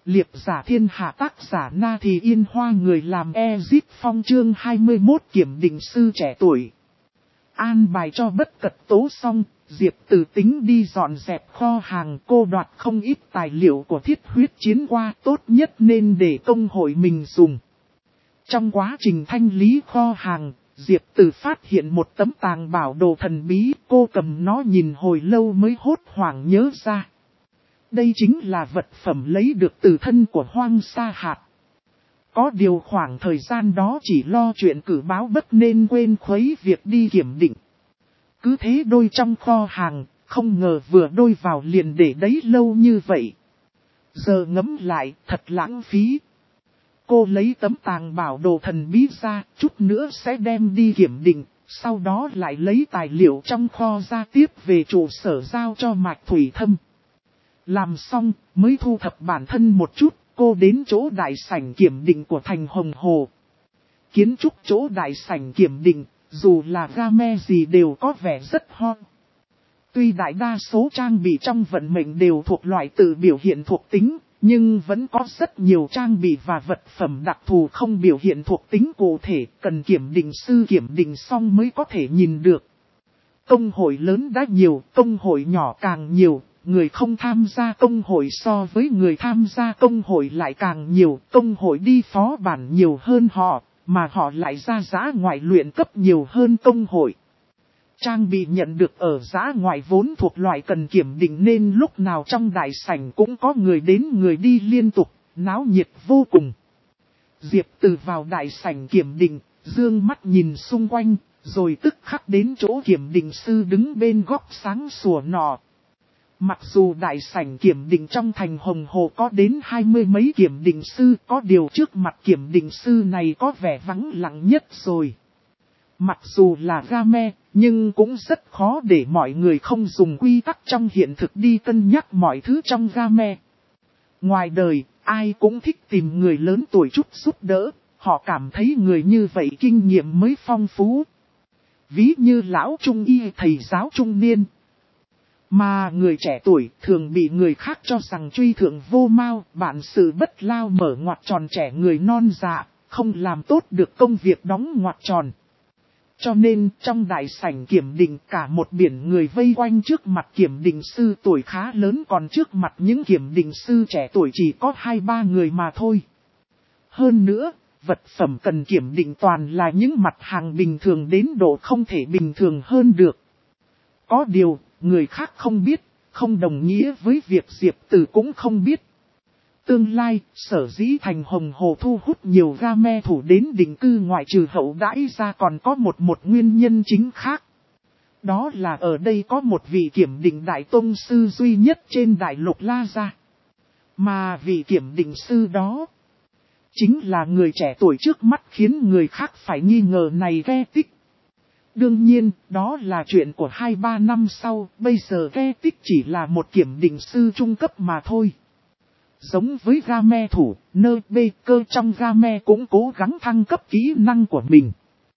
Liệp giả thiên hạ tác giả Na Thì Yên Hoa, người làm Ezip Phong, chương 21 kiểm định sư trẻ tuổi. An bài cho bất cật tố xong, Diệp Từ tính đi dọn dẹp kho hàng. Cô đoạt không ít tài liệu của thiết huyết chiến qua, tốt nhất nên để công hội mình dùng. Trong quá trình thanh lý kho hàng, Diệp Từ phát hiện một tấm tàng bảo đồ thần bí. Cô cầm nó nhìn hồi lâu mới hốt hoảng nhớ ra. Đây chính là vật phẩm lấy được từ thân của Hoang Sa Hạt. Có điều khoảng thời gian đó chỉ lo chuyện cử báo bất nên quên khuấy việc đi kiểm định. Cứ thế đôi trong kho hàng, không ngờ vừa đôi vào liền để đấy lâu như vậy. Giờ ngẫm lại, thật lãng phí. Cô lấy tấm tàng bảo đồ thần bí ra, chút nữa sẽ đem đi kiểm định, sau đó lại lấy tài liệu trong kho ra tiếp về trụ sở giao cho Mạch Thủy Thâm. Làm xong, mới thu thập bản thân một chút, cô đến chỗ đại sảnh kiểm định của thành Hồng Hồ. Kiến trúc chỗ đại sảnh kiểm định, dù là game gì đều có vẻ rất hot. Tuy đại đa số trang bị trong vận mệnh đều thuộc loại tự biểu hiện thuộc tính, nhưng vẫn có rất nhiều trang bị và vật phẩm đặc thù không biểu hiện thuộc tính cụ thể, cần kiểm định sư kiểm định xong mới có thể nhìn được. Công hội lớn đã nhiều, công hội nhỏ càng nhiều. Người không tham gia công hội so với người tham gia công hội lại càng nhiều, công hội đi phó bản nhiều hơn họ, mà họ lại ra dã ngoại luyện cấp nhiều hơn công hội. Trang bị nhận được ở dã ngoại vốn thuộc loại cần kiểm định nên lúc nào trong đại sảnh cũng có người đến người đi liên tục, náo nhiệt vô cùng. Diệp Từ vào đại sảnh kiểm định, dương mắt nhìn xung quanh, rồi tức khắc đến chỗ kiểm định sư đứng bên góc sáng sủa nọ. Mặc dù đại sảnh kiểm định trong thành Hồng Hồ có đến 20 mấy kiểm định sư, có điều trước mặt kiểm định sư này có vẻ vắng lặng nhất rồi. Mặc dù là game, nhưng cũng rất khó để mọi người không dùng quy tắc trong hiện thực đi cân nhắc mọi thứ trong game. Ngoài đời, ai cũng thích tìm người lớn tuổi chút giúp đỡ, họ cảm thấy người như vậy kinh nghiệm mới phong phú. Ví như lão trung y thầy giáo trung niên. Mà người trẻ tuổi thường bị người khác cho rằng truy thượng vô mau, bản sự bất lao mở ngoặt tròn trẻ người non dạ, không làm tốt được công việc đóng ngoặt tròn. Cho nên trong đại sảnh kiểm định cả một biển người vây quanh trước mặt kiểm định sư tuổi khá lớn, còn trước mặt những kiểm định sư trẻ tuổi chỉ có 2-3 người mà thôi. Hơn nữa, vật phẩm cần kiểm định toàn là những mặt hàng bình thường đến độ không thể bình thường hơn được. Có điều, người khác không biết, không đồng nghĩa với việc Diệp Từ cũng không biết. Tương lai, sở dĩ thành Hồng Hồ thu hút nhiều game thủ đến định cư ngoại trừ hậu đãi ra còn có một nguyên nhân chính khác. Đó là ở đây có một vị kiểm định đại tông sư duy nhất trên đại lục La Gia. Mà vị kiểm định sư đó chính là người trẻ tuổi trước mắt khiến người khác phải nghi ngờ này ghe tích. Đương nhiên, đó là chuyện của 2-3 năm sau, bây giờ ghe tích chỉ là một kiểm định sư trung cấp mà thôi. Giống với game thủ, Nơ Bê Cơ trong game cũng cố gắng thăng cấp kỹ năng của mình.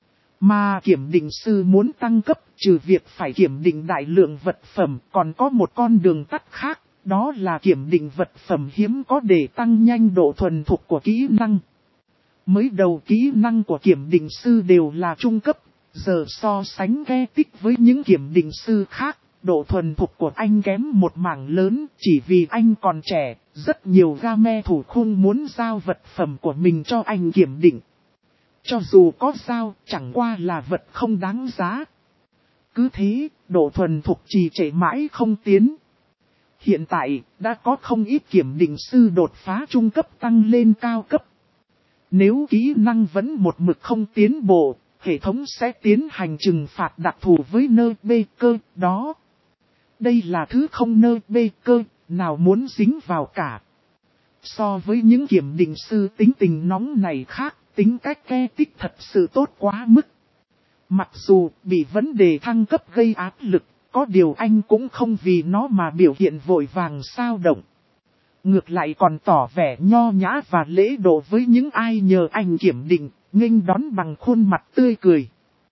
Mà kiểm định sư muốn tăng cấp, trừ việc phải kiểm định đại lượng vật phẩm, còn có một con đường tắt khác, đó là kiểm định vật phẩm hiếm có để tăng nhanh độ thuần thục của kỹ năng. Mới đầu kỹ năng của kiểm định sư đều là trung cấp. Giờ so sánh ghe tích với những kiểm định sư khác, độ thuần thục của anh kém một mảng lớn, chỉ vì anh còn trẻ, rất nhiều game thủ không muốn giao vật phẩm của mình cho anh kiểm định. Cho dù có giao, chẳng qua là vật không đáng giá. Cứ thế, độ thuần thục trì trệ mãi không tiến. Hiện tại, đã có không ít kiểm định sư đột phá trung cấp tăng lên cao cấp. Nếu kỹ năng vẫn một mực không tiến bộ, hệ thống sẽ tiến hành trừng phạt đặc thù với Nơ Bê Cơ đó. Đây là thứ không Nơ Bê Cơ nào muốn dính vào cả. So với những kiểm định sư tính tình nóng này khác, tính cách ghe tích thật sự tốt quá mức. Mặc dù bị vấn đề thăng cấp gây áp lực, có điều anh cũng không vì nó mà biểu hiện vội vàng sao động. Ngược lại còn tỏ vẻ nho nhã và lễ độ với những ai nhờ anh kiểm định, nghênh đón bằng khuôn mặt tươi cười.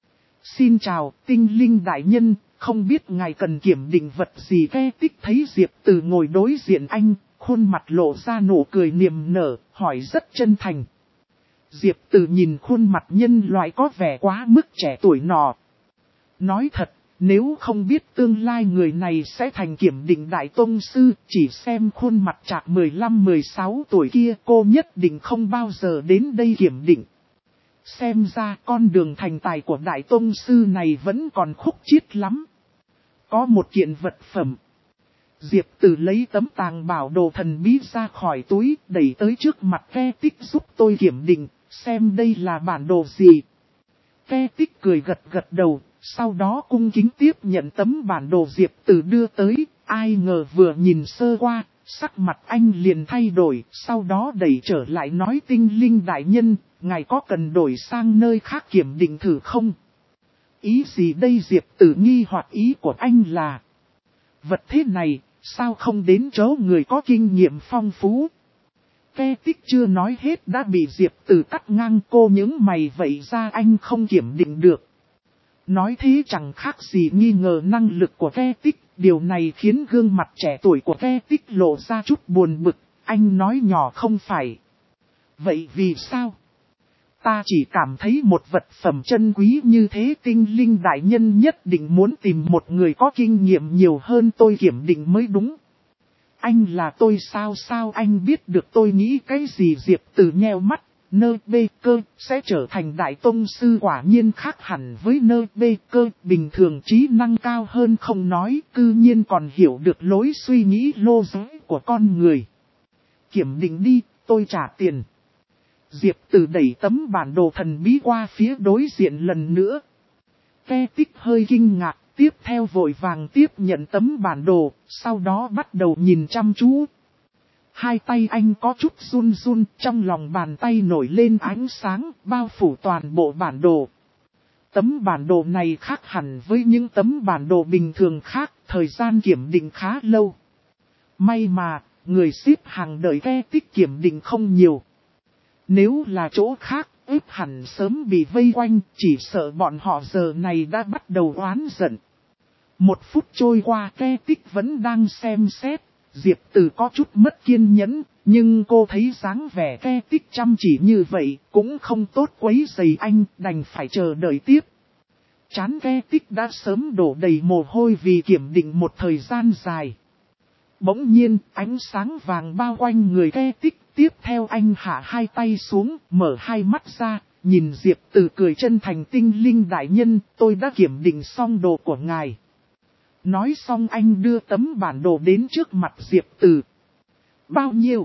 Xin chào, tinh linh đại nhân, không biết ngài cần kiểm định vật gì? Ghe tích thấy Diệp Từ ngồi đối diện anh, khuôn mặt lộ ra nụ cười niềm nở, hỏi rất chân thành. Diệp Từ nhìn khuôn mặt nhân loại có vẻ quá mức trẻ tuổi nọ. Nói thật, nếu không biết tương lai người này sẽ thành kiểm định đại tông sư, chỉ xem khuôn mặt chạc 15-16 tuổi kia cô nhất định không bao giờ đến đây kiểm định. Xem ra con đường thành tài của đại tông sư này vẫn còn khúc chiết lắm. Có một kiện vật phẩm. Diệp Từ lấy tấm tàng bảo đồ thần bí ra khỏi túi, đẩy tới trước mặt Ke Tích giúp tôi kiểm định, xem đây là bản đồ gì. Ke Tích cười gật gật đầu, sau đó cung kính tiếp nhận tấm bản đồ Diệp Từ đưa tới, ai ngờ vừa nhìn sơ qua, sắc mặt anh liền thay đổi, sau đó đẩy trở lại nói tinh linh đại nhân, ngài có cần đổi sang nơi khác kiểm định thử không? Ý gì đây Diệp Từ nghi hoặc ý của anh là, vật thế này, sao không đến chỗ người có kinh nghiệm phong phú? Ke Tích chưa nói hết đã bị Diệp Từ cắt ngang cô những mày vậy ra anh không kiểm định được. Nói thế chẳng khác gì nghi ngờ năng lực của Ke Tích, điều này khiến gương mặt trẻ tuổi của Ke Tích lộ ra chút buồn bực, anh nói nhỏ không phải. Vậy vì sao? Ta chỉ cảm thấy một vật phẩm chân quý như thế tinh linh đại nhân nhất định muốn tìm một người có kinh nghiệm nhiều hơn tôi kiểm định mới đúng. Anh là tôi sao anh biết được tôi nghĩ cái gì? Diệp Từ nheo mắt, Nơ Bê Cơ sẽ trở thành đại tông sư quả nhiên khác hẳn với Nơ Bê Cơ, bình thường trí năng cao hơn không nói, cư nhiên còn hiểu được lối suy nghĩ lô giới của con người. Kiểm định đi, tôi trả tiền. Diệp Từ đẩy tấm bản đồ thần bí qua phía đối diện lần nữa. Ke Tích hơi kinh ngạc, tiếp theo vội vàng tiếp nhận tấm bản đồ, sau đó bắt đầu nhìn chăm chú. Hai tay anh có chút run run, trong lòng bàn tay nổi lên ánh sáng, bao phủ toàn bộ bản đồ. Tấm bản đồ này khác hẳn với những tấm bản đồ bình thường khác, thời gian kiểm định khá lâu. May mà, người xếp hàng đợi Ke Tích kiểm định không nhiều. Nếu là chỗ khác, ếp hẳn sớm bị vây quanh, chỉ sợ bọn họ giờ này đã bắt đầu oán giận. 1 phút trôi qua Ke Tích vẫn đang xem xét, Diệp Từ có chút mất kiên nhẫn, nhưng cô thấy dáng vẻ Ke Tích chăm chỉ như vậy, cũng không tốt quấy rầy anh, đành phải chờ đợi tiếp. Trán Ke Tích đã sớm đổ đầy mồ hôi vì kiểm định một thời gian dài. Bỗng nhiên, ánh sáng vàng bao quanh người Ke Tích, tiếp theo anh hạ hai tay xuống, mở hai mắt ra, nhìn Diệp Từ cười chân thành tinh linh đại nhân, tôi đã kiểm định xong đồ của ngài. Nói xong anh đưa tấm bản đồ đến trước mặt Diệp Từ. Bao nhiêu?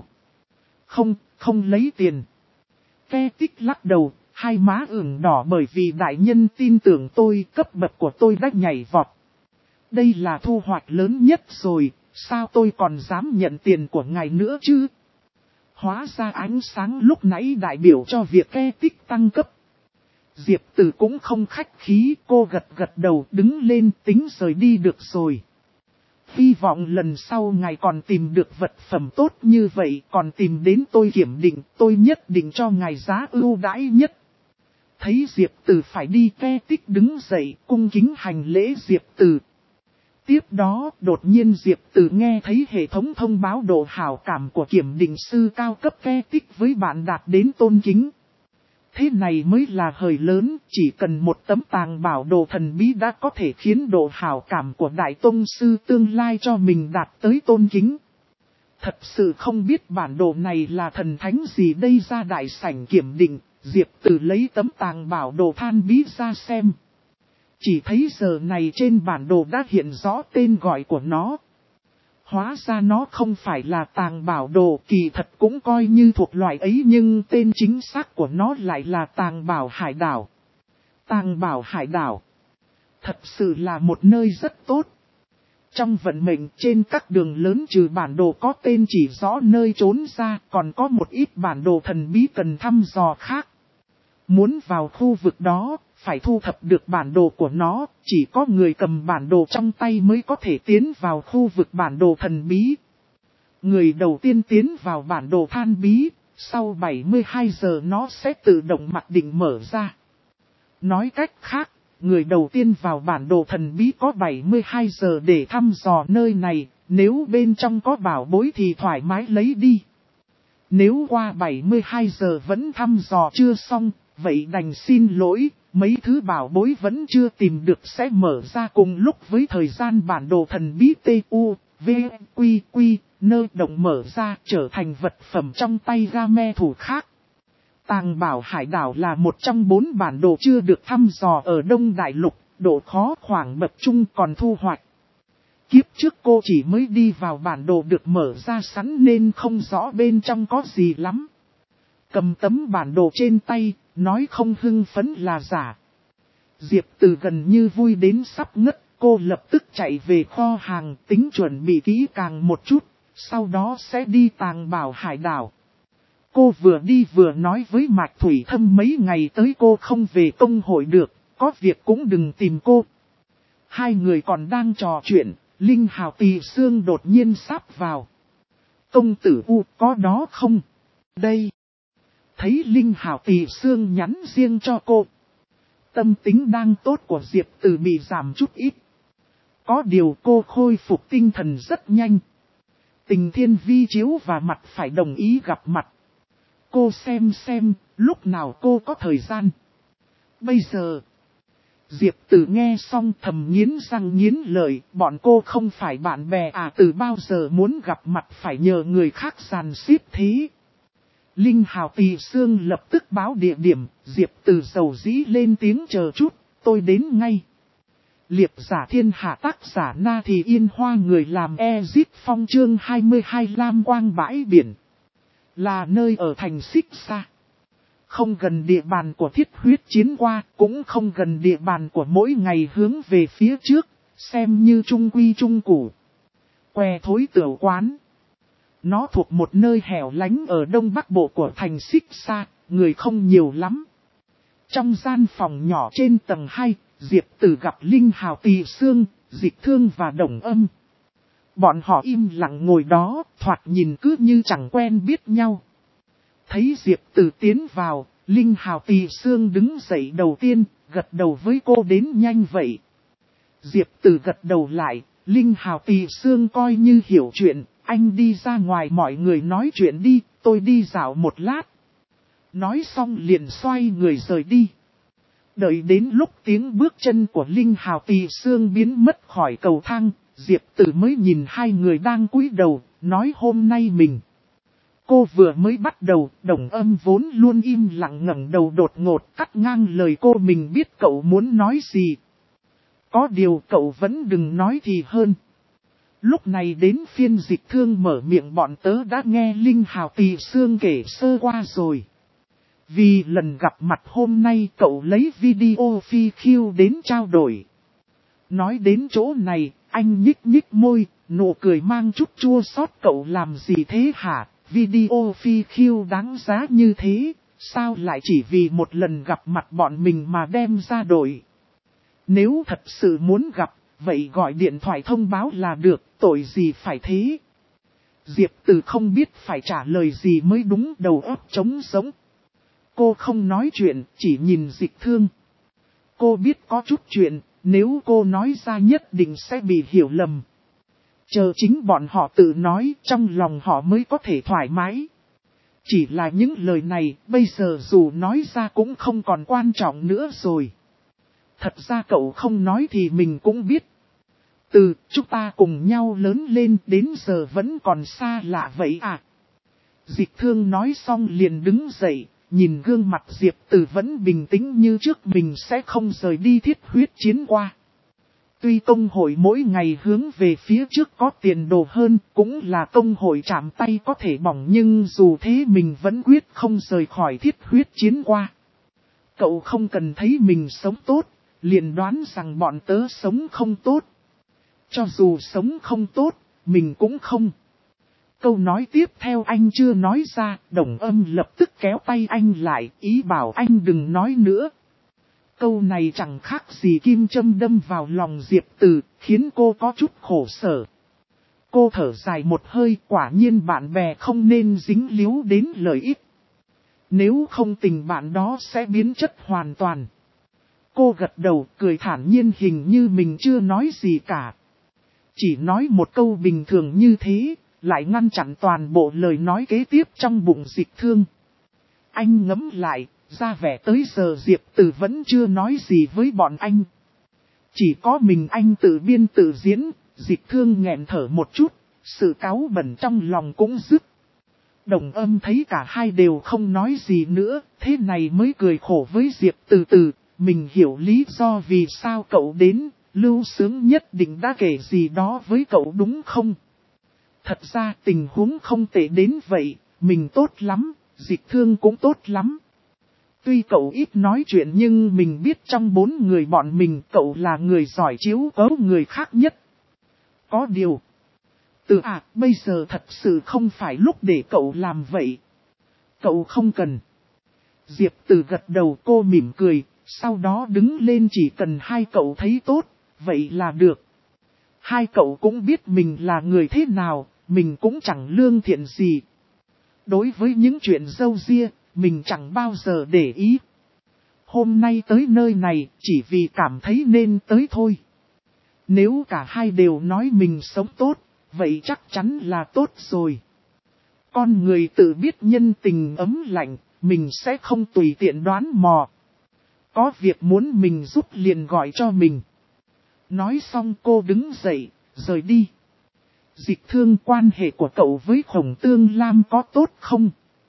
Không lấy tiền. Ke Tích lắc đầu, hai má ửng đỏ bởi vì đại nhân tin tưởng tôi, cấp bậc của tôi đã nhảy vọt. Đây là thu hoạch lớn nhất rồi, sao tôi còn dám nhận tiền của ngài nữa chứ? Hóa ra ánh sáng lúc nãy đại biểu cho việc Ke Tích tăng cấp. Diệp Từ cũng không khách khí, cô gật gật đầu đứng lên tính rời đi được rồi. Hy vọng lần sau ngài còn tìm được vật phẩm tốt như vậy, còn tìm đến tôi kiểm định, tôi nhất định cho ngài giá ưu đãi nhất. Thấy Diệp Từ phải đi, Ke Tích đứng dậy cung kính hành lễ Diệp Từ. Tiếp đó, đột nhiên Diệp Từ nghe thấy hệ thống thông báo độ hảo cảm của kiểm định sư cao cấp Ke Tích với bạn đạt đến tôn kính. Thế này mới là hời lớn, chỉ cần một tấm tàng bảo đồ thần bí đã có thể khiến độ hảo cảm của đại tông sư tương lai cho mình đạt tới tôn kính. Thật sự không biết bản đồ này là thần thánh gì đây. Ra đại sảnh kiểm định, Diệp Từ lấy tấm tàng bảo đồ than bí ra xem. Chỉ thấy giờ này trên bản đồ đã hiện rõ tên gọi của nó. Hóa ra nó không phải là tàng bảo đồ, kỳ thật cũng coi như thuộc loại ấy, nhưng tên chính xác của nó lại là tàng bảo hải đảo. Tàng bảo hải đảo thật sự là một nơi rất tốt. Trong vận mệnh trên các đường lớn trừ bản đồ có tên chỉ rõ nơi trốn ra, còn có một ít bản đồ thần bí cần thăm dò khác. Muốn vào khu vực đó, phải thu thập được bản đồ của nó, chỉ có người cầm bản đồ trong tay mới có thể tiến vào khu vực bản đồ thần bí. Người đầu tiên tiến vào bản đồ than bí, sau 72 giờ nó sẽ tự động mặc định mở ra. Nói cách khác, người đầu tiên vào bản đồ thần bí có 72 giờ để thăm dò nơi này, nếu bên trong có bảo bối thì thoải mái lấy đi. Nếu qua 72 giờ vẫn thăm dò chưa xong, vậy đành xin lỗi, mấy thứ bảo bối vẫn chưa tìm được sẽ mở ra cùng lúc với thời gian bản đồ thần bí TU, V, Quy, Quy, nơi động mở ra trở thành vật phẩm trong tay game thủ khác. Tàng Bảo Hải Đảo là một trong 4 bản đồ chưa được thăm dò ở Đông Đại Lục, độ khó khoảng bậc trung còn thu hoạch. Kiếp trước cô chỉ mới đi vào bản đồ được mở ra sẵn nên không rõ bên trong có gì lắm. Cầm tấm bản đồ trên tay, nói không hưng phấn là giả. Diệp Từ gần như vui đến sắp ngất, cô lập tức chạy về kho hàng tính chuẩn bị kỹ càng một chút, sau đó sẽ đi Tàng Bảo Hải Đảo. Cô vừa đi vừa nói với Mạch Thủy Thâm mấy ngày tới cô không về công hội được, có việc cũng đừng tìm cô. Hai người còn đang trò chuyện, Linh Hào Tỳ Xương đột nhiên sáp vào. Công tử U có đó không? Đây. Thấy Linh Hào Tỳ Xương nhắn riêng cho cô. Tâm tính đang tốt của Diệp Từ bị giảm chút ít. Có điều cô khôi phục tinh thần rất nhanh. Tình Thiên vi chiếu và mặt phải đồng ý gặp mặt. Cô xem, lúc nào cô có thời gian. Bây giờ, Diệp Từ nghe xong thầm nghiến răng nghiến lợi, bọn cô không phải bạn bè à, từ bao giờ muốn gặp mặt phải nhờ người khác dàn xếp thế. Linh Hào Tỳ Xương lập tức báo địa điểm, Diệp Từ dầu dĩ lên tiếng chờ chút, tôi đến ngay. Liệp giả thiên hạ tác giả Na Thì Yên Hoa người làm Ezit Phong chương 22 Lam Quang bãi biển. Là nơi ở thành Xích Sa. Không gần địa bàn của thiết huyết chiến qua, cũng không gần địa bàn của mỗi ngày hướng về phía trước, xem như trung quy trung củ. Què thối tửu quán. Nó thuộc một nơi hẻo lánh ở đông bắc bộ của thành Xích Sa, người không nhiều lắm. Trong gian phòng nhỏ trên tầng 2, Diệp Từ gặp Linh Hào Tỳ Xương, Dịch Thương và Đồng Âm. Bọn họ im lặng ngồi đó, thoạt nhìn cứ như chẳng quen biết nhau. Thấy Diệp Từ tiến vào, Linh Hào Tỳ Xương đứng dậy đầu tiên, gật đầu với cô đến nhanh vậy. Diệp Từ gật đầu lại, Linh Hào Tỳ Xương coi như hiểu chuyện, anh đi ra ngoài mọi người nói chuyện đi, tôi đi dạo một lát. Nói xong liền xoay người rời đi. Đợi đến lúc tiếng bước chân của Linh Hào Tỳ Xương biến mất khỏi cầu thang, Diệp Từ mới nhìn hai người đang cúi đầu, nói hôm nay mình. Cô vừa mới bắt đầu, Đồng Âm vốn luôn im lặng ngẩng đầu đột ngột cắt ngang lời cô, mình biết cậu muốn nói gì. Có điều cậu vẫn đừng nói thì hơn. Lúc này đến phiên Dịch Thương mở miệng, bọn tớ đã nghe Linh Hào Tỳ Xương kể sơ qua rồi. Vì lần gặp mặt hôm nay cậu lấy video phi khiêu đến trao đổi. Nói đến chỗ này, anh nhích nhích môi, nụ cười mang chút chua xót. Cậu làm gì thế hả? Video phi khiêu đáng giá như thế, sao lại chỉ vì một lần gặp mặt bọn mình mà đem ra đổi? Nếu thật sự muốn gặp, vậy gọi điện thoại thông báo là được, tội gì phải thế? Diệp Từ không biết phải trả lời gì mới đúng, đầu óc trống rỗng. Cô không nói chuyện, chỉ nhìn Dịch Thương. Cô biết có chút chuyện, nếu cô nói ra nhất định sẽ bị hiểu lầm. Chờ chính bọn họ tự nói, trong lòng họ mới có thể thoải mái. Chỉ là những lời này, bây giờ dù nói ra cũng không còn quan trọng nữa rồi. Thật ra cậu không nói thì mình cũng biết. Từ chúng ta cùng nhau lớn lên đến giờ vẫn còn xa lạ vậy à? Dịch Thương nói xong liền đứng dậy, nhìn gương mặt Diệp Từ vẫn bình tĩnh như trước, mình sẽ không rời đi thiết huyết chiến qua. Tuy công hội mỗi ngày hướng về phía trước có tiền đồ hơn, cũng là công hội chạm tay có thể bỏng, nhưng dù thế mình vẫn quyết không rời khỏi thiết huyết chiến qua. Cậu không cần thấy mình sống tốt, liền đoán rằng bọn tớ sống không tốt. Cho dù sống không tốt, mình cũng không. Câu nói tiếp theo anh chưa nói ra, Đồng Âm lập tức kéo tay anh lại, ý bảo anh đừng nói nữa. Câu này chẳng khác gì kim châm đâm vào lòng Diệp Từ, khiến cô có chút khổ sở. Cô thở dài một hơi, quả nhiên bạn bè không nên dính líu đến lợi ích. Nếu không tình bạn đó sẽ biến chất hoàn toàn. Cô gật đầu, cười thản nhiên hình như mình chưa nói gì cả. Chỉ nói một câu bình thường như thế, lại ngăn chặn toàn bộ lời nói kế tiếp trong bụng Dịch Thương. Anh ngẫm lại, ra vẻ tới giờ Diệp Từ vẫn chưa nói gì với bọn anh. Chỉ có mình anh tự biên tự diễn, Dịch Thương nghẹn thở một chút, sự cáu bẩn trong lòng cũng dứt. Đồng Âm thấy cả hai đều không nói gì nữa, thế này mới cười khổ với Diệp Từ. Mình hiểu lý do vì sao cậu đến, Lưu Sướng nhất định đã kể gì đó với cậu đúng không? Thật ra tình huống không tệ đến vậy, mình tốt lắm, Dịch Thương cũng tốt lắm. Tuy cậu ít nói chuyện nhưng mình biết trong 4 người bọn mình cậu là người giỏi chiếu cố người khác nhất. Có điều, bây giờ thật sự không phải lúc để cậu làm vậy. Cậu không cần. Diệp Từ gật đầu, cô mỉm cười, sau đó đứng lên, chỉ cần hai cậu thấy tốt, vậy là được. Hai cậu cũng biết mình là người thế nào, mình cũng chẳng lương thiện gì. Đối với những chuyện râu ria, mình chẳng bao giờ để ý. Hôm nay tới nơi này chỉ vì cảm thấy nên tới thôi. Nếu cả hai đều nói mình sống tốt, vậy chắc chắn là tốt rồi. Con người tự biết nhân tình ấm lạnh, mình sẽ không tùy tiện đoán mò. Có việc muốn mình giúp liền gọi cho mình. Nói xong cô đứng dậy, rời đi. Dịch Thương, quan hệ của cậu với Khổng Tương Lam có tốt không?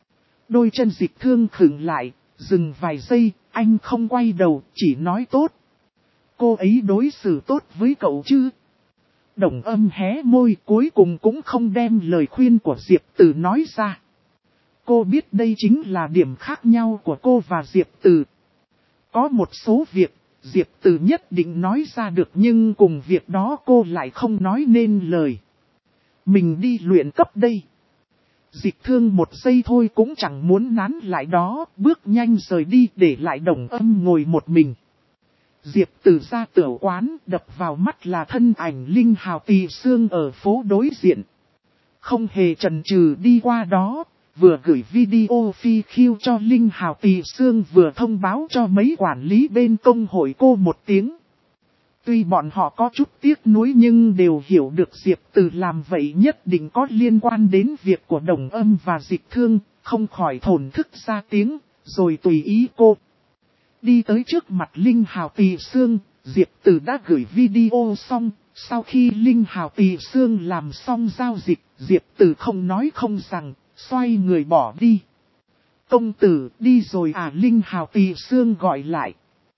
Đôi chân Dịch Thương khựng lại, dừng vài giây, anh không quay đầu, chỉ nói tốt. Cô ấy đối xử tốt với cậu chứ? Đồng Âm hé môi, cuối cùng cũng không đem lời khuyên của Diệp Từ nói ra. Cô biết đây chính là điểm khác nhau của cô và Diệp Từ. Có một số việc, Diệp Từ nhất định nói ra được nhưng cùng việc đó cô lại không nói nên lời. Mình đi luyện cấp đây. Dịch Thương một giây thôi cũng chẳng muốn nán lại đó, bước nhanh rời đi để lại Đồng Âm ngồi một mình. Diệp Từ ra tiểu quán, đập vào mắt là thân ảnh Linh Hào Tỳ Sương ở phố đối diện. Không hề chần chừ đi qua đó, vừa gửi video phi khiêu cho Linh Hào Tỳ Sương vừa thông báo cho mấy quản lý bên công hội cô một tiếng. Tuy bọn họ có chút tiếc nuối nhưng đều hiểu được Diệp Từ làm vậy nhất định có liên quan đến việc của Đồng Âm và Dịch Thương, không khỏi thổn thức ra tiếng, rồi tùy ý cô. Đi tới trước mặt Linh Hào Tỳ Sương, Diệp Từ đã gửi video xong, sau khi Linh Hào Tỳ Sương làm xong giao dịch, Diệp Từ không nói không rằng, xoay người bỏ đi. Công tử, đi rồi à? Linh Hào Tỳ Sương gọi lại.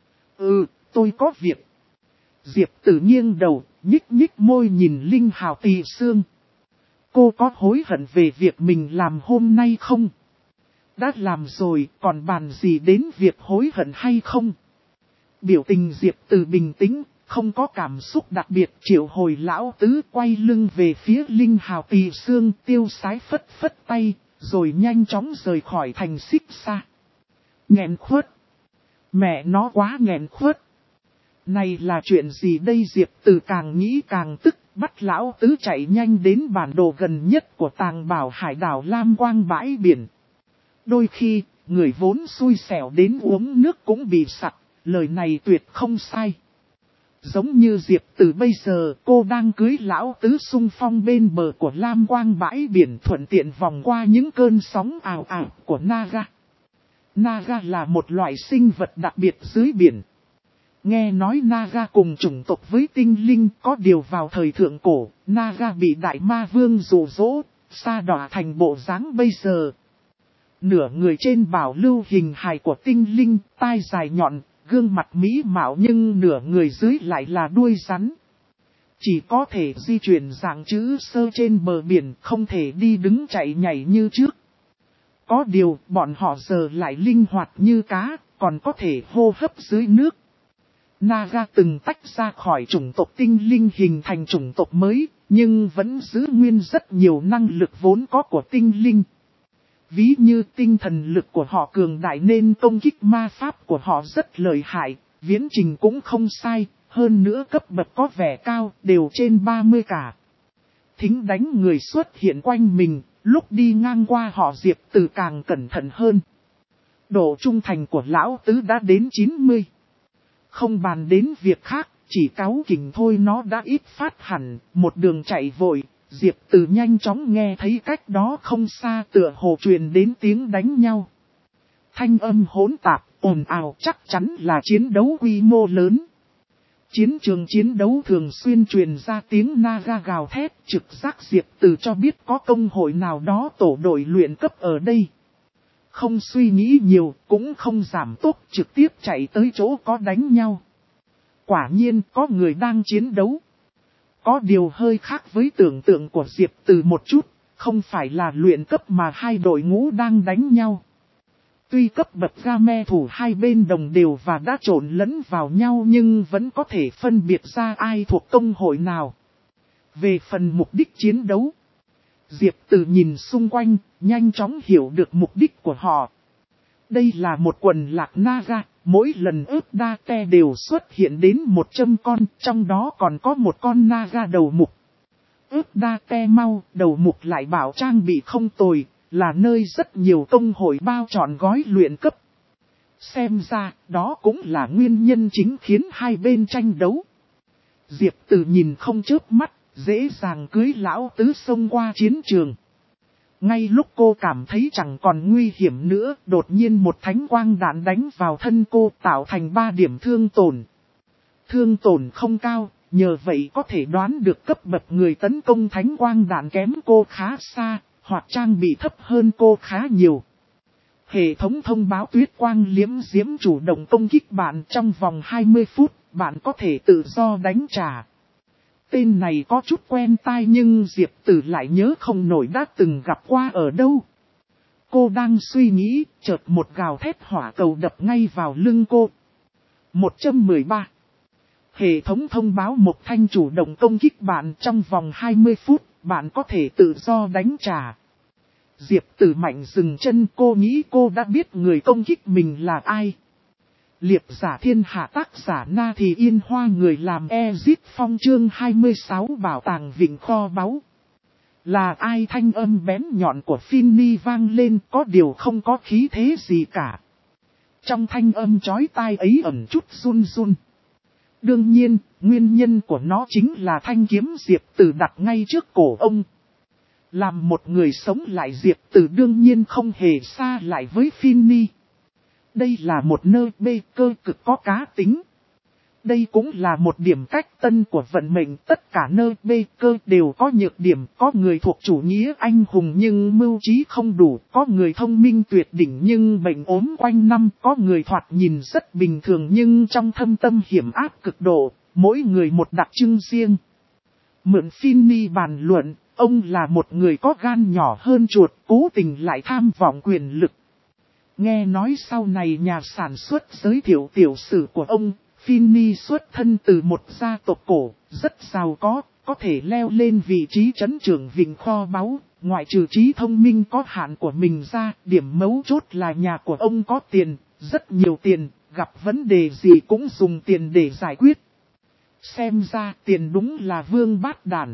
Tôi có việc. Diệp Từ nghiêng đầu, nhích nhích môi nhìn Linh Hào Tỳ Sương. Cô có hối hận về việc mình làm hôm nay không? Đã làm rồi, còn bàn gì đến việc hối hận hay không? Biểu tình Diệp Từ bình tĩnh, không có cảm xúc đặc biệt, triệu hồi lão tứ quay lưng về phía Linh Hào Tỳ Sương, tiêu sái phất phất tay, rồi nhanh chóng rời khỏi thành Xích Sa. Nghẹn khuất. Mẹ nó quá nghẹn khuất. Này là chuyện gì đây? Diệp Từ càng nghĩ càng tức, bắt lão tứ chạy nhanh đến bản đồ gần nhất của Tàng Bảo hải đảo Lam Quang bãi biển. Đôi khi, người vốn xui xẻo đến uống nước cũng bị sặc, lời này tuyệt không sai. Giống như Diệp Từ bây giờ, cô đang cưới lão tứ xung phong bên bờ của Lam Quang bãi biển, thuận tiện vòng qua những cơn sóng ào ào của Naga. Naga là một loại sinh vật đặc biệt dưới biển. Nghe nói Naga cùng chủng tộc với tinh linh, có điều vào thời thượng cổ, Naga bị Đại Ma Vương dụ dỗ, sa đọa thành bộ dáng bây giờ. Nửa người trên bảo lưu hình hài của tinh linh, tai dài nhọn, gương mặt mỹ mạo, nhưng nửa người dưới lại là đuôi rắn. Chỉ có thể di chuyển dạng chữ sơ trên bờ biển, không thể đi đứng chạy nhảy như trước. Có điều, bọn họ giờ lại linh hoạt như cá, còn có thể hô hấp dưới nước. Naga từng tách ra khỏi chủng tộc tinh linh hình thành chủng tộc mới, nhưng vẫn giữ nguyên rất nhiều năng lực vốn có của tinh linh. Ví như tinh thần lực của họ cường đại nên công kích ma pháp của họ rất lợi hại, viễn trình cũng không sai, hơn nữa cấp bậc có vẻ cao, đều trên 30 cả. Thính đánh người xuất hiện quanh mình, lúc đi ngang qua họ Diệp Từ càng cẩn thận hơn. Độ trung thành của lão tứ đã đến 90. Không bàn đến việc khác, chỉ cáu kỉnh thôi nó đã ít phát hẳn, một đường chạy vội, Diệp Từ nhanh chóng nghe thấy cách đó không xa tựa hồ truyền đến tiếng đánh nhau. Thanh âm hỗn tạp, ồn ào chắc chắn là chiến đấu quy mô lớn. Chiến trường chiến đấu thường xuyên truyền ra tiếng naga gào thét, trực giác Diệp Từ cho biết có công hội nào đó tổ đội luyện cấp ở đây. Không suy nghĩ nhiều, cũng không giảm tốc, trực tiếp chạy tới chỗ có đánh nhau. Quả nhiên có người đang chiến đấu. Có điều hơi khác với tưởng tượng của Diệp Từ một chút, không phải là luyện cấp mà hai đội ngũ đang đánh nhau. Tuy cấp bậc game thủ hai bên đồng đều và đã trộn lẫn vào nhau nhưng vẫn có thể phân biệt ra ai thuộc công hội nào. Về phần mục đích chiến đấu, Diệp Từ nhìn xung quanh, nhanh chóng hiểu được mục đích của họ. Đây là một quần lạc naga, mỗi lần ướp đa te đều xuất hiện đến 100 con, trong đó còn có một con naga đầu mục. Ướp đa te mau, đầu mục lại bảo trang bị không tồi, là nơi rất nhiều công hội bao trọn gói luyện cấp. Xem ra, đó cũng là nguyên nhân chính khiến hai bên tranh đấu. Diệp Từ nhìn không chớp mắt, dễ dàng cưới lão tứ xông qua chiến trường. Ngay lúc cô cảm thấy chẳng còn nguy hiểm nữa, đột nhiên một thánh quang đạn đánh vào thân cô tạo thành 3 điểm thương tổn. Thương tổn không cao, nhờ vậy có thể đoán được cấp bậc người tấn công thánh quang đạn kém cô khá xa, hoặc trang bị thấp hơn cô khá nhiều. Hệ thống thông báo tuyết quang liễm diễm chủ động công kích bạn trong vòng 20 phút, bạn có thể tự do đánh trả. Tên này có chút quen tai nhưng Diệp Từ lại nhớ không nổi đã từng gặp qua ở đâu. Cô đang suy nghĩ, chợt một gào thét hỏa cầu đập ngay vào lưng cô. 113. Hệ thống thông báo một thanh chủ động công kích bạn trong vòng 20 phút, bạn có thể tự do đánh trả. Diệp Từ mạnh dừng chân, cô nghĩ cô đã biết người công kích mình là ai. Liệp giả thiên hạ tác giả Na Thì Yên Hoa, người làm Exit Phong chương 26 bảo tàng vịnh kho báu. Là ai? Thanh âm bén nhọn của Finny vang lên, có điều không có khí thế gì cả. Trong thanh âm chói tai ấy ẩn chút run run. Đương nhiên, nguyên nhân của nó chính là thanh kiếm Diệp Từ đặt ngay trước cổ ông. Làm một người sống lại, Diệp Từ đương nhiên không hề xa lại với Finny. Đây là một nơi bê cơ cực có cá tính. Đây cũng là một điểm cách tân của vận mệnh. Tất cả nơi bê cơ đều có nhược điểm. Có người thuộc chủ nghĩa anh hùng nhưng mưu trí không đủ. Có người thông minh tuyệt đỉnh nhưng bệnh ốm quanh năm. Có người thoạt nhìn rất bình thường nhưng trong thâm tâm hiểm ác cực độ. Mỗi người một đặc trưng riêng. Mượn Finny bàn luận, ông là một người có gan nhỏ hơn chuột, cố tình lại tham vọng quyền lực. Nghe nói sau này nhà sản xuất giới thiệu tiểu sử của ông, Finny xuất thân từ một gia tộc cổ, rất giàu có thể leo lên vị trí trấn trưởng vịnh kho báu, ngoại trừ trí thông minh có hạn của mình ra, điểm mấu chốt là nhà của ông có tiền, rất nhiều tiền, gặp vấn đề gì cũng dùng tiền để giải quyết. Xem ra tiền đúng là vương bát đàn.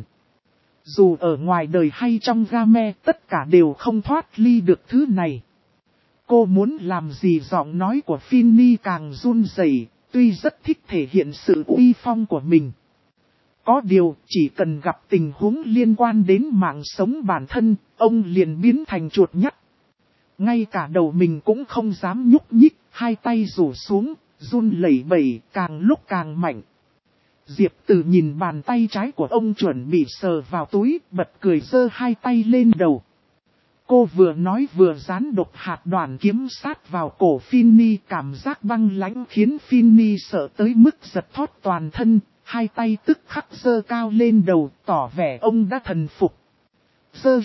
Dù ở ngoài đời hay trong game, tất cả đều không thoát ly được thứ này. Cô muốn làm gì? Giọng nói của Finny càng run rẩy, tuy rất thích thể hiện sự uy phong của mình. Có điều, chỉ cần gặp tình huống liên quan đến mạng sống bản thân, ông liền biến thành chuột nhắt. Ngay cả đầu mình cũng không dám nhúc nhích, hai tay rủ xuống, run lẩy bẩy, càng lúc càng mạnh. Diệp Từ nhìn bàn tay trái của ông chuẩn bị sờ vào túi, bật cười giơ hai tay lên đầu. Cô vừa nói vừa dán độc hạt đoàn kiếm sát vào cổ Finny, cảm giác băng lãnh khiến Finny sợ tới mức giật thót toàn thân, hai tay tức khắc giơ cao lên đầu, tỏ vẻ ông đã thần phục. Giờ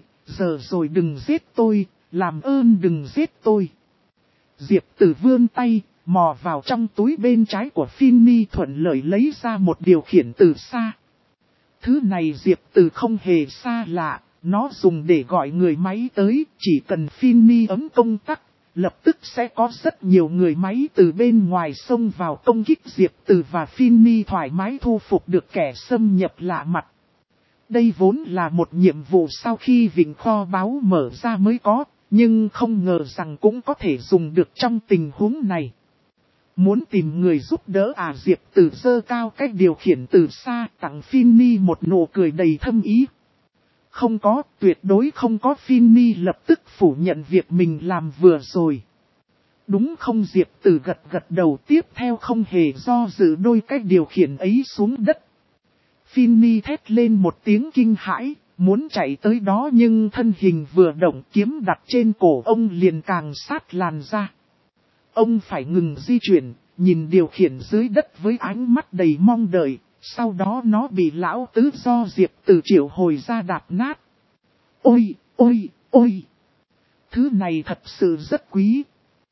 rồi đừng giết tôi, làm ơn đừng giết tôi. Diệp Từ vươn tay, mò vào trong túi bên trái của Finny, thuận lợi lấy ra một điều khiển từ xa. Thứ này Diệp Từ không hề xa lạ. Nó dùng để gọi người máy tới, chỉ cần Finny ấn công tắc, lập tức sẽ có rất nhiều người máy từ bên ngoài xông vào công kích Diệp Từ và Finny thoải mái thu phục được kẻ xâm nhập lạ mặt. Đây vốn là một nhiệm vụ sau khi vịnh kho báu mở ra mới có, nhưng không ngờ rằng cũng có thể dùng được trong tình huống này. Muốn tìm người giúp đỡ à? Diệp Tử giơ cao cách điều khiển từ xa, tặng Finny một nụ cười đầy thâm ý. Không có, tuyệt đối không có. Finny lập tức phủ nhận việc mình làm vừa rồi. Đúng không? Diệp Tử gật gật đầu, tiếp theo không hề do dự đôi cách điều khiển ấy xuống đất. Finny thét lên một tiếng kinh hãi, muốn chạy tới đó nhưng thân hình vừa động, kiếm đặt trên cổ ông liền càng sát làn ra. Ông phải ngừng di chuyển, nhìn điều khiển dưới đất với ánh mắt đầy mong đợi, sau đó nó bị lão tứ do Diệp Tử triệu hồi ra đạp nát. Ôi, ôi, ôi! Thứ này thật sự rất quý.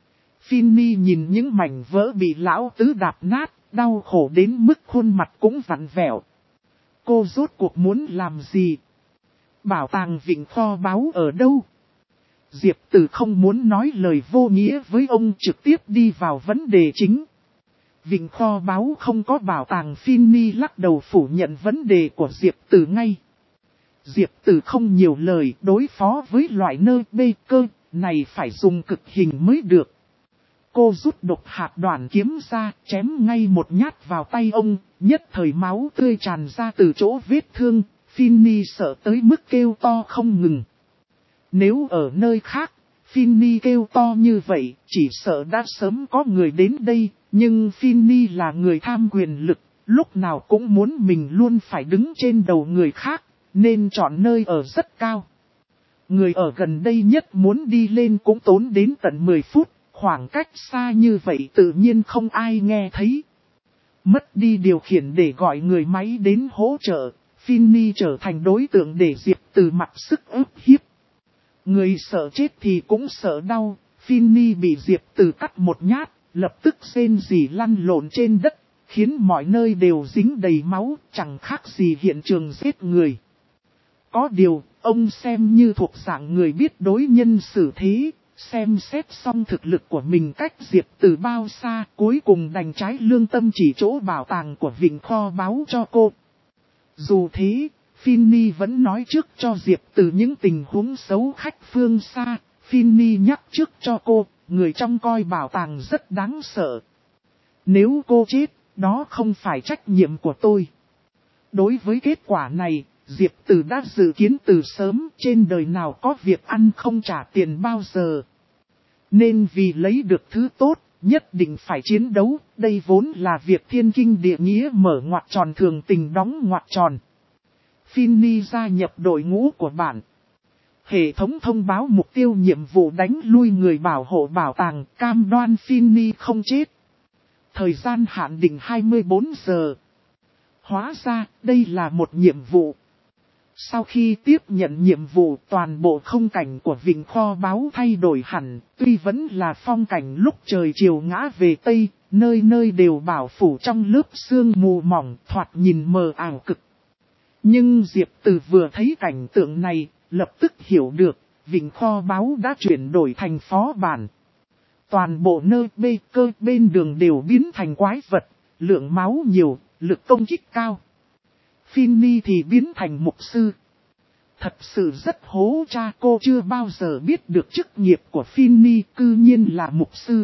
Finny nhìn những mảnh vỡ bị lão tứ đạp nát, đau khổ đến mức khuôn mặt cũng vặn vẹo. Cô rốt cuộc muốn làm gì? Bảo tàng vịnh kho báu ở đâu? Diệp Tử không muốn nói lời vô nghĩa với ông, trực tiếp đi vào vấn đề chính. Vịnh kho báu không có bảo tàng. Finny lắc đầu phủ nhận vấn đề của Diệp Tử ngay. Diệp Tử không nhiều lời, đối phó với loại nơi bê cơ này phải dùng cực hình mới được. Cô rút độc hạt đoàn kiếm ra, chém ngay một nhát vào tay ông, nhất thời máu tươi tràn ra từ chỗ vết thương. Finny sợ tới mức kêu to không ngừng. Nếu ở nơi khác, Finny kêu to như vậy, chỉ sợ đã sớm có người đến đây, nhưng Finny là người tham quyền lực, lúc nào cũng muốn mình luôn phải đứng trên đầu người khác, nên chọn nơi ở rất cao. Người ở gần đây nhất muốn đi lên cũng tốn đến tận 10 phút, khoảng cách xa như vậy tự nhiên không ai nghe thấy. Mất đi điều khiển để gọi người máy đến hỗ trợ, Finny trở thành đối tượng để Diệp Tử mặc sức ức hiếp. Người sợ chết thì cũng sợ đau, Finny bị Diệp Tử cắt một nhát, lập tức rên rỉ lăn lộn trên đất, khiến mọi nơi đều dính đầy máu, chẳng khác gì hiện trường giết người. Có điều, ông xem như thuộc dạng người biết đối nhân xử thế, xem xét xong thực lực của mình cách Diệp Tử bao xa, cuối cùng đành trái lương tâm chỉ chỗ bảo tàng của vịnh kho báu cho cô. Dù thế, Finny vẫn nói trước cho Diệp Tử những tình huống xấu khách phương xa. Finny nhắc trước cho cô, người trong coi bảo tàng rất đáng sợ. Nếu cô chết, đó không phải trách nhiệm của tôi. Đối với kết quả này, Diệp Tử đã dự kiến từ sớm, trên đời nào có việc ăn không trả tiền bao giờ. Nên vì lấy được thứ tốt, nhất định phải chiến đấu, đây vốn là việc thiên kinh địa nghĩa, mở ngoặc tròn thường tình đóng ngoặc tròn. Finny gia nhập đội ngũ của bạn. Hệ thống thông báo mục tiêu nhiệm vụ đánh lui người bảo hộ bảo tàng, cam đoan Finny không chết. Thời gian hạn định 24 giờ. Hóa ra, đây là một nhiệm vụ. Sau khi tiếp nhận nhiệm vụ, toàn bộ không cảnh của vịnh kho báu thay đổi hẳn, tuy vẫn là phong cảnh lúc trời chiều ngã về Tây, nơi nơi đều bảo phủ trong lớp sương mù mỏng, thoạt nhìn mờ ảo cực. Nhưng Diệp Tử vừa thấy cảnh tượng này, lập tức hiểu được, vịnh kho báu đã chuyển đổi thành phó bản. Toàn bộ nơi bê cơ bên đường đều biến thành quái vật, lượng máu nhiều, lực công kích cao. Finny thì biến thành mục sư. Thật sự rất hố cha, cô chưa bao giờ biết được chức nghiệp của Finny cư nhiên là mục sư.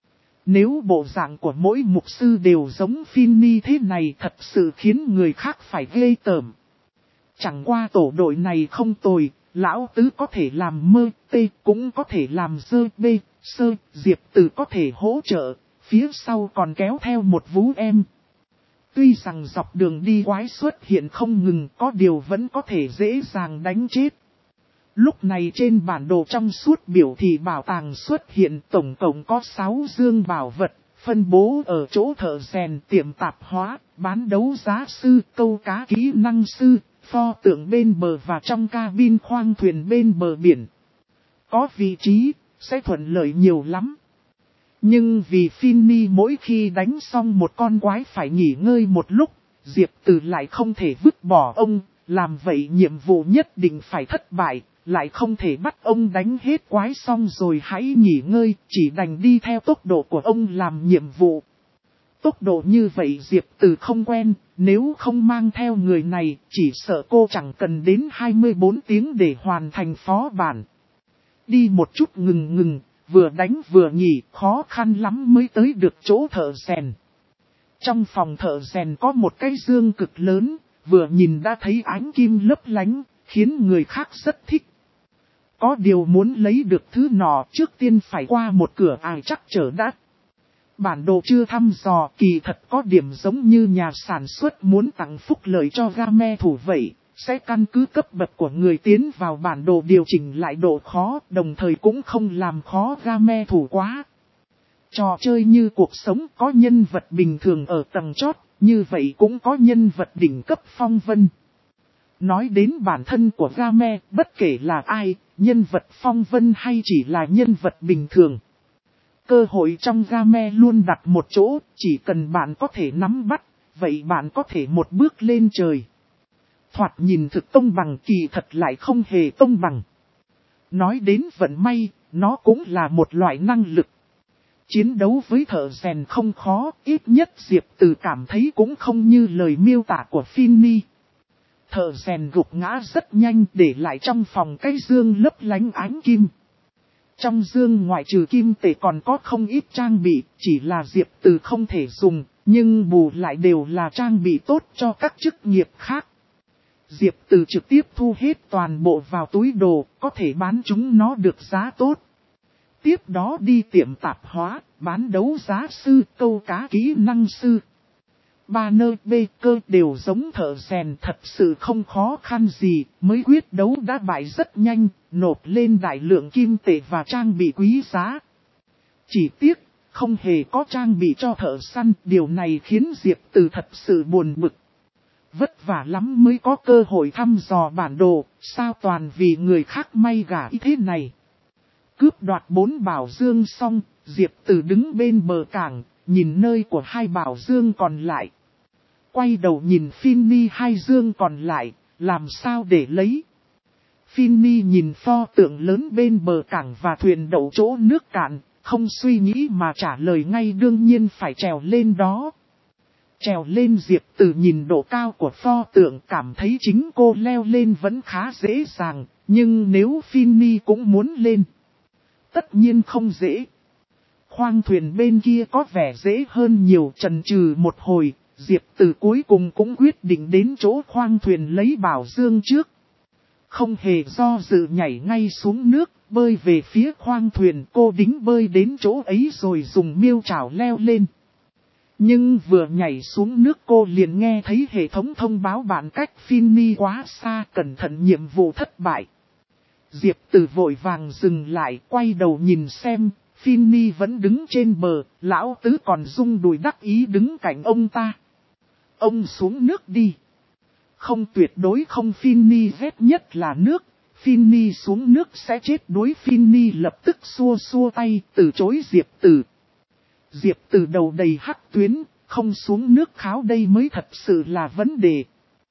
Nếu bộ dạng của mỗi mục sư đều giống Finny thế này thật sự khiến người khác phải ghê tởm. Chẳng qua tổ đội này không tồi, lão tứ có thể làm mơ, tê cũng có thể làm dơ, bê, sơ, Diệp Tử có thể hỗ trợ, phía sau còn kéo theo một vú em. Tuy rằng dọc đường đi quái xuất hiện không ngừng, có điều vẫn có thể dễ dàng đánh chết. Lúc này trên bản đồ trong suốt biểu thị bảo tàng xuất hiện, tổng cộng có 6 dương bảo vật, phân bố ở chỗ thợ rèn, tiệm tạp hóa, bán đấu giá sư, câu cá kỹ năng sư, pho tượng bên bờ và trong cabin khoang thuyền bên bờ biển. Có vị trí, sẽ thuận lợi nhiều lắm. Nhưng vì Finny mỗi khi đánh xong một con quái phải nghỉ ngơi một lúc, Diệp Tử lại không thể vứt bỏ ông, làm vậy nhiệm vụ nhất định phải thất bại, lại không thể bắt ông đánh hết quái xong rồi hãy nghỉ ngơi, chỉ đành đi theo tốc độ của ông làm nhiệm vụ. Tốc độ như vậy Diệp Tử không quen, nếu không mang theo người này, chỉ sợ cô chẳng cần đến 24 tiếng để hoàn thành phó bản. Đi một chút ngừng, vừa đánh vừa nghỉ, khó khăn lắm mới tới được chỗ thợ rèn. Trong phòng thợ rèn có một cái dương cực lớn, vừa nhìn đã thấy ánh kim lấp lánh, khiến người khác rất thích. Có điều muốn lấy được thứ nọ trước tiên phải qua một cửa ải chắc trở đã. Bản đồ chưa thăm dò, kỳ thật có điểm giống như nhà sản xuất muốn tặng phúc lợi cho game thủ vậy, sẽ căn cứ cấp bậc của người tiến vào bản đồ điều chỉnh lại độ khó, đồng thời cũng không làm khó game thủ quá. Trò chơi như cuộc sống có nhân vật bình thường ở tầng chót, như vậy cũng có nhân vật đỉnh cấp phong vân. Nói đến bản thân của game, bất kể là ai, nhân vật phong vân hay chỉ là nhân vật bình thường. Cơ hội trong game luôn đặt một chỗ, chỉ cần bạn có thể nắm bắt, vậy bạn có thể một bước lên trời. Thoạt nhìn thực công bằng kỳ thật lại không hề công bằng. Nói đến vận may, nó cũng là một loại năng lực. Chiến đấu với thợ rèn không khó, ít nhất Diệp Từ cảm thấy cũng không như lời miêu tả của Finny. Thợ rèn gục ngã rất nhanh để lại trong phòng cái dương lấp lánh ánh kim. Trong dương ngoại trừ kim tệ còn có không ít trang bị, chỉ là Diệp Từ không thể dùng, nhưng bù lại đều là trang bị tốt cho các chức nghiệp khác. Diệp Từ trực tiếp thu hết toàn bộ vào túi đồ, có thể bán chúng nó được giá tốt. Tiếp đó đi tiệm tạp hóa, bán đấu giá sư, câu cá kỹ năng sư. Ba nơi bê cơ đều giống thợ rèn, thật sự không khó khăn gì, mới quyết đấu đã bại rất nhanh, nộp lên đại lượng kim tệ và trang bị quý giá. Chỉ tiếc, không hề có trang bị cho thợ săn, điều này khiến Diệp Từ thật sự buồn bực. Vất vả lắm mới có cơ hội thăm dò bản đồ, sao toàn vì người khác may gả ý thế này. Cướp đoạt 4 bảo dương xong, Diệp Từ đứng bên bờ cảng, nhìn nơi của 2 bảo dương còn lại. Quay đầu nhìn Finny 2 dương còn lại, làm sao để lấy. Finny nhìn pho tượng lớn bên bờ cảng và thuyền đậu chỗ nước cạn, không suy nghĩ mà trả lời ngay, đương nhiên phải trèo lên đó. Trèo lên, Diệp Từ nhìn độ cao của pho tượng cảm thấy chính cô leo lên vẫn khá dễ dàng, nhưng nếu Finny cũng muốn lên, tất nhiên không dễ. Khoang thuyền bên kia có vẻ dễ hơn nhiều, chần chừ một hồi, Diệp Từ cuối cùng cũng quyết định đến chỗ khoang thuyền lấy bảo dương trước. Không hề do dự nhảy ngay xuống nước, bơi về phía khoang thuyền, cô đính bơi đến chỗ ấy rồi dùng miêu trảo leo lên. Nhưng vừa nhảy xuống nước cô liền nghe thấy hệ thống thông báo bạn cách Finny quá xa, cẩn thận nhiệm vụ thất bại. Diệp Từ vội vàng dừng lại, quay đầu nhìn xem, Finny vẫn đứng trên bờ, lão tứ còn rung đùi đắc ý đứng cạnh ông ta. Ông xuống nước đi. Không, tuyệt đối không, Finny ghét nhất là nước, Finny xuống nước sẽ chết đuối. Finny lập tức xua xua tay, từ chối Diệp Từ. Diệp Từ đầu đầy hắc tuyến, không xuống nước kháo đây mới thật sự là vấn đề.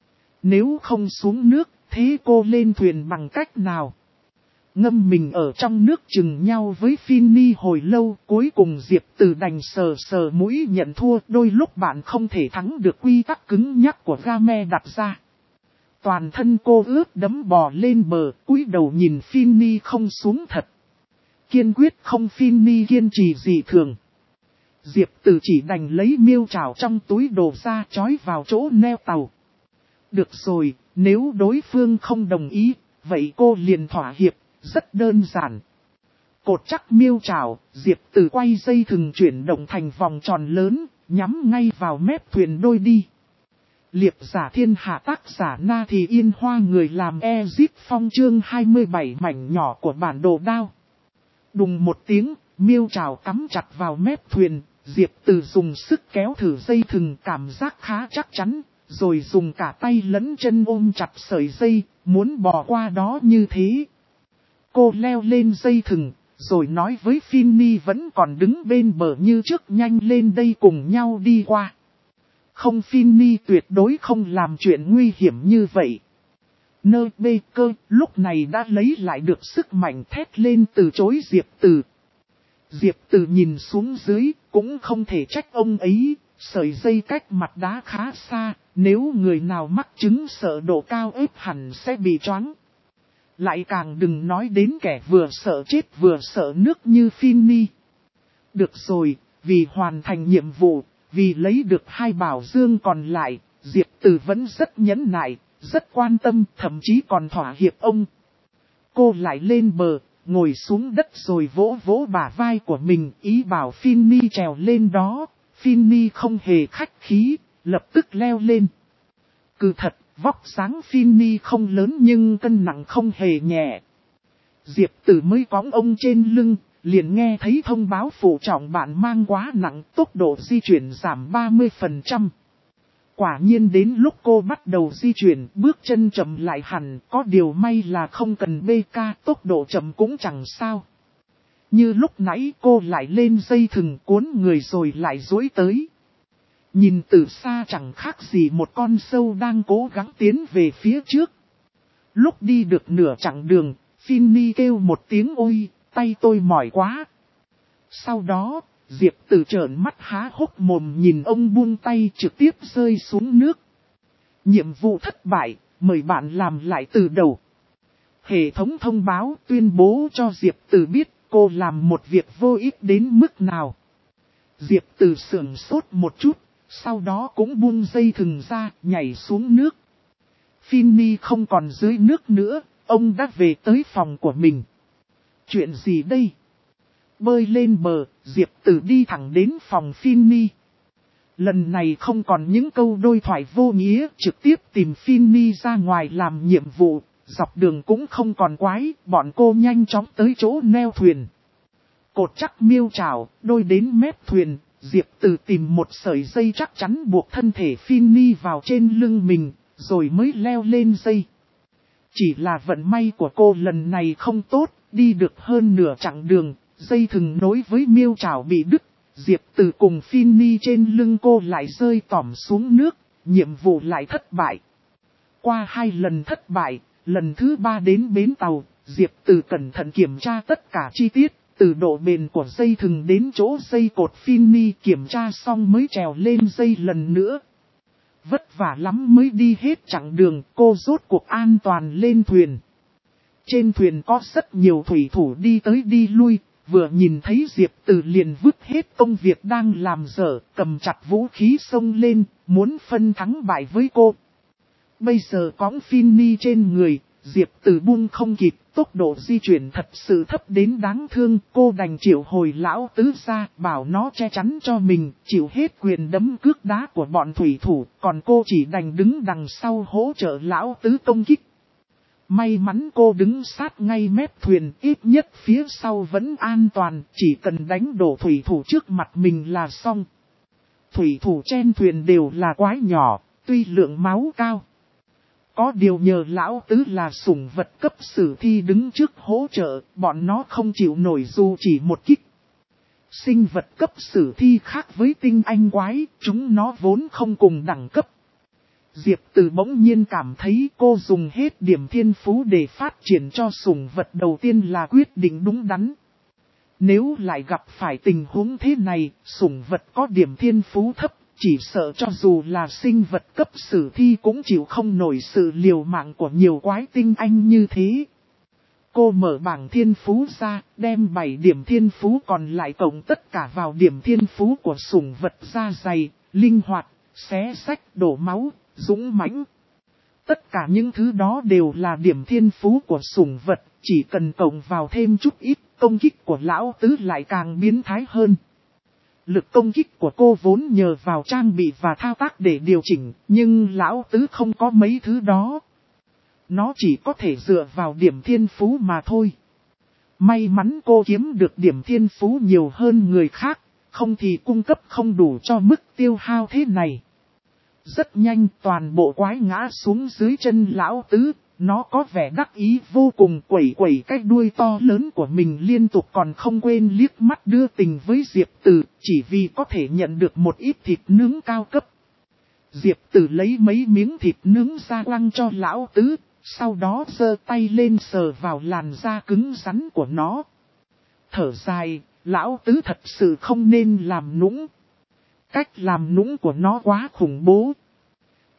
Nếu không xuống nước, thế cô lên thuyền bằng cách nào? Ngâm mình ở trong nước chừng nhau với Finny hồi lâu, cuối cùng Diệp Từ đành sờ sờ mũi nhận thua. Đôi lúc bạn không thể thắng được quy tắc cứng nhắc của game đặt ra. Toàn thân cô ướt đẫm bò lên bờ, cúi đầu nhìn Finny không xuống thật. Kiên quyết không, Finny kiên trì dị thường. Diệp Từ chỉ đành lấy miêu trảo trong túi đồ ra trói vào chỗ neo tàu. Được rồi, nếu đối phương không đồng ý, vậy cô liền thỏa hiệp, rất đơn giản. Cột chắc miêu trảo, Diệp Từ quay dây thừng chuyển động thành vòng tròn lớn, nhắm ngay vào mép thuyền đôi đi. Liệp giả thiên hạ, tác giả Na Thì Yên Hoa, người làm Ezip Phong, chương 27, mảnh nhỏ của bản đồ đao. Đùng một tiếng, miêu trảo cắm chặt vào mép thuyền, Diệp Từ dùng sức kéo thử dây thừng, cảm giác khá chắc chắn, rồi dùng cả tay lẫn chân ôm chặt sợi dây, muốn bò qua đó như thế. Cô leo lên dây thừng, rồi nói với Finny vẫn còn đứng bên bờ như trước, nhanh lên đây cùng nhau đi qua. Không, Finny tuyệt đối không làm chuyện nguy hiểm như vậy. Nơ bê cơ lúc này đã lấy lại được sức mạnh, thét lên từ chối Diệp Từ. Diệp Từ nhìn xuống dưới, cũng không thể trách ông ấy, sợi dây cách mặt đá khá xa, nếu người nào mắc chứng sợ độ cao ép hẳn sẽ bị choáng. Lại càng đừng nói đến kẻ vừa sợ chết vừa sợ nước như Finny. Được rồi, vì hoàn thành nhiệm vụ, vì lấy được 2 bảo dương còn lại, Diệp Từ vẫn rất nhẫn nại, rất quan tâm, thậm chí còn thỏa hiệp ông. Cô lại lên bờ, ngồi xuống đất rồi vỗ vỗ bả vai của mình, ý bảo Finny trèo lên đó. Finny không hề khách khí, lập tức leo lên. Cứ thật, vóc dáng Finny không lớn nhưng cân nặng không hề nhẹ. Diệp Tử mới cõng ông trên lưng, liền nghe thấy thông báo phụ trọng bạn mang quá nặng, tốc độ di chuyển giảm 30%. Quả nhiên đến lúc cô bắt đầu di chuyển, bước chân chậm lại hẳn, có điều may là không cần BK, tốc độ chậm cũng chẳng sao. Như lúc nãy cô lại lên dây thừng cuốn người rồi lại duỗi tới. Nhìn từ xa chẳng khác gì một con sâu đang cố gắng tiến về phía trước. Lúc đi được nửa chặng đường, Finny kêu một tiếng ôi, tay tôi mỏi quá. Sau đó, Diệp Tử trợn mắt há hốc mồm nhìn ông buông tay trực tiếp rơi xuống nước. Nhiệm vụ thất bại, mời bạn làm lại từ đầu. Hệ thống thông báo tuyên bố cho Diệp Tử biết cô làm một việc vô ích đến mức nào. Diệp Tử sửng sốt một chút, sau đó cũng buông dây thừng ra, nhảy xuống nước. Finny không còn dưới nước nữa, ông đã về tới phòng của mình. Chuyện gì đây? Bơi lên bờ, Diệp Tử đi thẳng đến phòng Finny. Lần này không còn những câu đôi thoại vô nghĩa, trực tiếp tìm Finny ra ngoài làm nhiệm vụ, dọc đường cũng không còn quái, bọn cô nhanh chóng tới chỗ neo thuyền. Cột chắc miêu chảo, đôi đến mép thuyền, Diệp Tử tìm một sợi dây chắc chắn buộc thân thể Finny vào trên lưng mình, rồi mới leo lên dây. Chỉ là vận may của cô lần này không tốt, đi được hơn nửa chặng đường, dây thừng nối với miêu chảo bị đứt. Diệp Tử cùng Finny trên lưng cô lại rơi tỏm xuống nước, nhiệm vụ lại thất bại. Qua 2 lần thất bại, lần thứ 3 đến bến tàu, Diệp Tử cẩn thận kiểm tra tất cả chi tiết, từ độ bền của dây thừng đến chỗ dây cột Finny kiểm tra xong mới trèo lên dây lần nữa. Vất vả lắm mới đi hết chặng đường, cô rốt cuộc an toàn lên thuyền. Trên thuyền có rất nhiều thủy thủ đi tới đi lui, vừa nhìn thấy Diệp Tử liền vứt hết công việc đang làm dở, cầm chặt vũ khí xông lên, muốn phân thắng bại với cô. Bây giờ cõng Finny trên người, Diệp Tử buông không kịp, tốc độ di chuyển thật sự thấp đến đáng thương, cô đành triệu hồi lão tứ ra, bảo nó che chắn cho mình, chịu hết quyền đấm cước đá của bọn thủy thủ, còn cô chỉ đành đứng đằng sau hỗ trợ lão tứ công kích. May mắn cô đứng sát ngay mép thuyền, ít nhất phía sau vẫn an toàn, chỉ cần đánh đổ thủy thủ trước mặt mình là xong. Thủy thủ trên thuyền đều là quái nhỏ, tuy lượng máu cao. Có điều nhờ lão tứ là sủng vật cấp sử thi đứng trước hỗ trợ, bọn nó không chịu nổi dù chỉ một kích. Sinh vật cấp sử thi khác với tinh anh quái, chúng nó vốn không cùng đẳng cấp. Diệp Tử bỗng nhiên cảm thấy cô dùng hết điểm thiên phú để phát triển cho sủng vật đầu tiên là quyết định đúng đắn. Nếu lại gặp phải tình huống thế này, sủng vật có điểm thiên phú thấp, chỉ sợ cho dù là sinh vật cấp sử thi cũng chịu không nổi sự liều mạng của nhiều quái tinh anh như thế. Cô mở bảng thiên phú ra, đem 7 điểm thiên phú còn lại cộng tất cả vào điểm thiên phú của sủng vật da dày, linh hoạt, xé xách, đổ máu, dũng mãnh. Tất cả những thứ đó đều là điểm thiên phú của sủng vật, chỉ cần cộng vào thêm chút ít, công kích của lão tứ lại càng biến thái hơn. Lực công kích của cô vốn nhờ vào trang bị và thao tác để điều chỉnh, nhưng lão tứ không có mấy thứ đó. Nó chỉ có thể dựa vào điểm thiên phú mà thôi. May mắn cô kiếm được điểm thiên phú nhiều hơn người khác, không thì cung cấp không đủ cho mức tiêu hao thế này. Rất nhanh toàn bộ quái ngã xuống dưới chân lão tứ, nó có vẻ đắc ý vô cùng, quẩy quẩy cái đuôi to lớn của mình liên tục, còn không quên liếc mắt đưa tình với Diệp Tử, chỉ vì có thể nhận được một ít thịt nướng cao cấp. Diệp Tử lấy mấy miếng thịt nướng ra quăng cho lão tứ, sau đó giơ tay lên sờ vào làn da cứng rắn của nó. Thở dài, lão tứ thật sự không nên làm nũng. Cách làm nũng của nó quá khủng bố.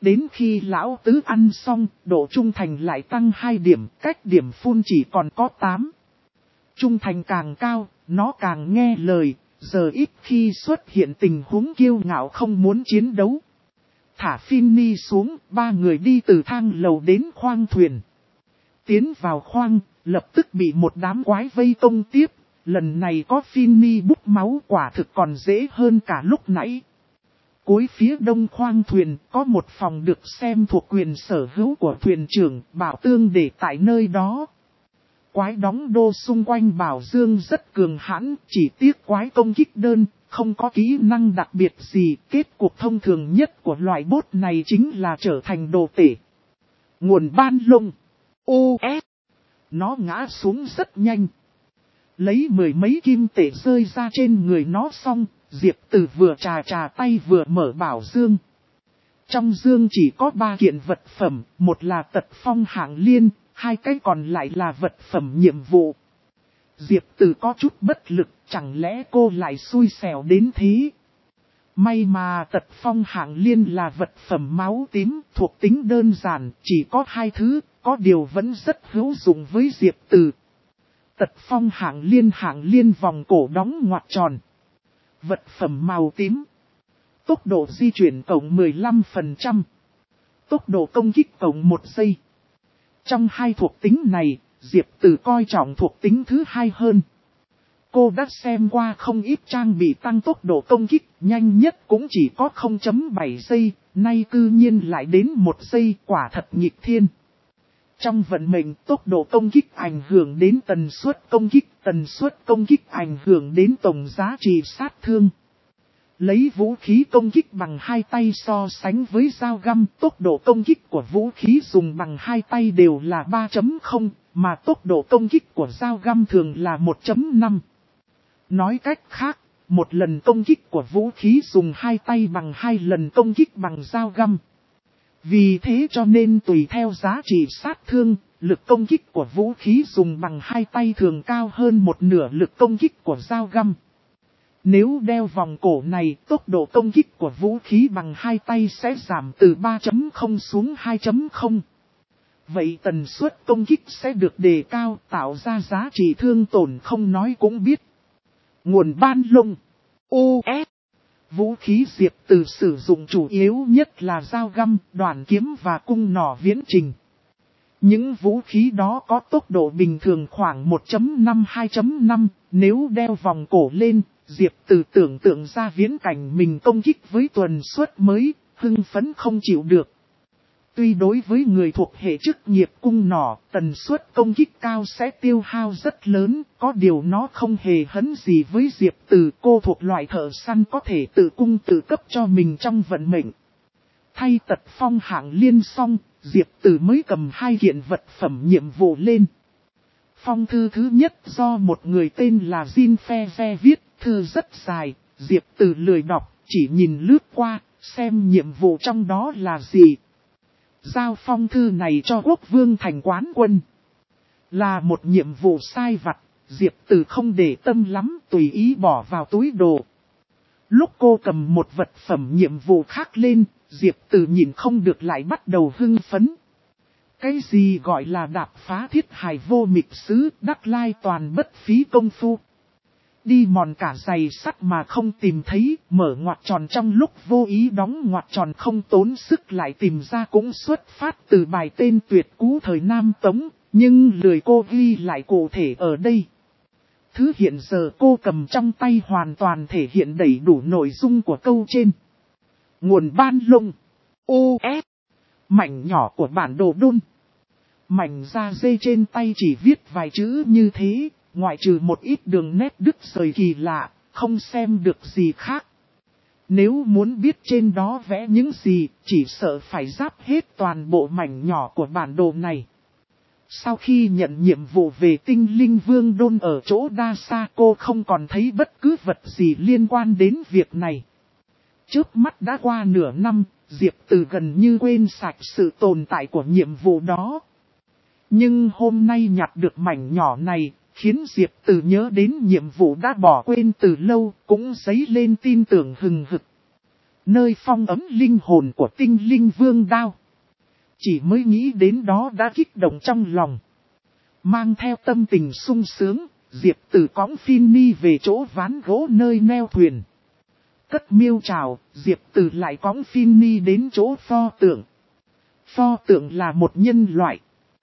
Đến khi lão tứ ăn xong, độ trung thành lại tăng 2 điểm, cách điểm phun chỉ còn có 8. Trung thành càng cao, nó càng nghe lời, giờ ít khi xuất hiện tình huống kiêu ngạo không muốn chiến đấu. Thả Finny xuống, 3 người đi từ thang lầu đến khoang thuyền. Tiến vào khoang, lập tức bị một đám quái vây công tiếp, lần này có Finny bút máu quả thực còn dễ hơn cả lúc nãy. Cuối phía đông khoang thuyền có một phòng được xem thuộc quyền sở hữu của thuyền trưởng Bảo Tương để tại nơi đó. Quái đóng đô xung quanh Bảo Dương rất cường hãn, chỉ tiếc quái công kích đơn, không có kỹ năng đặc biệt gì. Kết cục thông thường nhất của loại bốt này chính là trở thành đồ tể. Nguồn ban lông OS. Nó ngã xuống rất nhanh. Lấy 10 mấy kim tệ rơi ra trên người nó xong, Diệp Tử vừa trà tay vừa mở Bảo Dương. Trong dương chỉ có 3 kiện vật phẩm, một là tật phong hạng liên, 2 cái còn lại là vật phẩm nhiệm vụ. Diệp Tử có chút bất lực, chẳng lẽ cô lại xui xẻo đến thế? May mà tật phong hạng liên là vật phẩm máu tím, thuộc tính đơn giản, chỉ có 2 thứ, có điều vẫn rất hữu dụng với Diệp Tử. Tật phong hạng liên vòng cổ đóng ngoặc tròn. Vật phẩm màu tím. Tốc độ di chuyển cộng 15%. Tốc độ công kích cộng 1 giây. Trong 2 thuộc tính này, Diệp Tử coi trọng thuộc tính thứ 2 hơn. Cô đã xem qua không ít trang bị tăng tốc độ công kích, nhanh nhất cũng chỉ có 0.7 giây, nay cư nhiên lại đến 1 giây, quả thật nghịch thiên. Trong vận mệnh, tốc độ công kích ảnh hưởng đến tần suất công kích ảnh hưởng đến tổng giá trị sát thương. Lấy vũ khí công kích bằng 2 tay so sánh với dao găm, tốc độ công kích của vũ khí dùng bằng 2 tay đều là 3.0, mà tốc độ công kích của dao găm thường là 1.5. Nói cách khác, một lần công kích của vũ khí dùng 2 tay bằng 2 lần công kích bằng dao găm. Vì thế cho nên tùy theo giá trị sát thương, lực công kích của vũ khí dùng bằng 2 tay thường cao hơn một nửa lực công kích của dao găm. Nếu đeo vòng cổ này, tốc độ công kích của vũ khí bằng 2 tay sẽ giảm từ 3.0 xuống 2.0. Vậy tần suất công kích sẽ được đề cao, tạo ra giá trị thương tổn không nói cũng biết. Nguồn ban lông OS. Vũ khí Diệp Tử sử dụng chủ yếu nhất là dao găm, đoàn kiếm và cung nỏ viễn trình. Những vũ khí đó có tốc độ bình thường khoảng 1.5-2.5, nếu đeo vòng cổ lên, Diệp Tử tưởng tượng ra viễn cảnh mình công kích với tần suất mới, hưng phấn không chịu được. Tuy đối với người thuộc hệ chức nghiệp cung nỏ, tần suất công kích cao sẽ tiêu hao rất lớn, có điều nó không hề hấn gì với Diệp Tử. Cô thuộc loại thợ săn có thể tự cung tự cấp cho mình trong vận mệnh. Thay tật phong hạng liên xong, Diệp Tử mới cầm 2 kiện vật phẩm nhiệm vụ lên. Phong thư thứ nhất do một người tên là Jin Phe viết, thư rất dài, Diệp Tử lười đọc, chỉ nhìn lướt qua, xem nhiệm vụ trong đó là gì. Giao phong thư này cho quốc vương thành quán quân. Là một nhiệm vụ sai vặt, Diệp Tử không để tâm lắm, tùy ý bỏ vào túi đồ. Lúc cô cầm một vật phẩm nhiệm vụ khác lên, Diệp Tử nhìn không được lại bắt đầu hưng phấn. Cái gì gọi là đạp phá thiết hài vô mịch sứ, đắc lai toàn bất phí công phu. Đi mòn cả giày sắt mà không tìm thấy, mở ngoặc tròn trong lúc vô ý đóng ngoặc tròn không tốn sức lại tìm ra cũng xuất phát từ bài tên tuyệt cú thời Nam Tống, nhưng lời cô ghi lại cụ thể ở đây. Thứ hiện giờ cô cầm trong tay hoàn toàn thể hiện đầy đủ nội dung của câu trên. Nguồn ban lông OS. Mảnh nhỏ của bản đồ đôn. Mảnh da dê trên tay chỉ viết vài chữ như thế. Ngoại trừ một ít đường nét đứt rời kỳ lạ, không xem được gì khác. Nếu muốn biết trên đó vẽ những gì, chỉ sợ phải ráp hết toàn bộ mảnh nhỏ của bản đồ này. Sau khi nhận nhiệm vụ về tinh linh vương đôn ở chỗ đa xa, cô không còn thấy bất cứ vật gì liên quan đến việc này. Trước mắt đã qua nửa năm, Diệp Tử gần như quên sạch sự tồn tại của nhiệm vụ đó. Nhưng hôm nay nhặt được mảnh nhỏ này, khiến Diệp Tử nhớ đến nhiệm vụ đã bỏ quên từ lâu, cũng dấy lên tin tưởng hừng hực. Nơi phong ấm linh hồn của tinh linh vương đao. Chỉ mới nghĩ đến đó đã kích động trong lòng. Mang theo tâm tình sung sướng, Diệp Tử cõng Phinny về chỗ ván gỗ nơi neo thuyền. Cất miêu trào, Diệp Tử lại cõng Phinny đến chỗ pho tượng. Pho tượng là một nhân loại.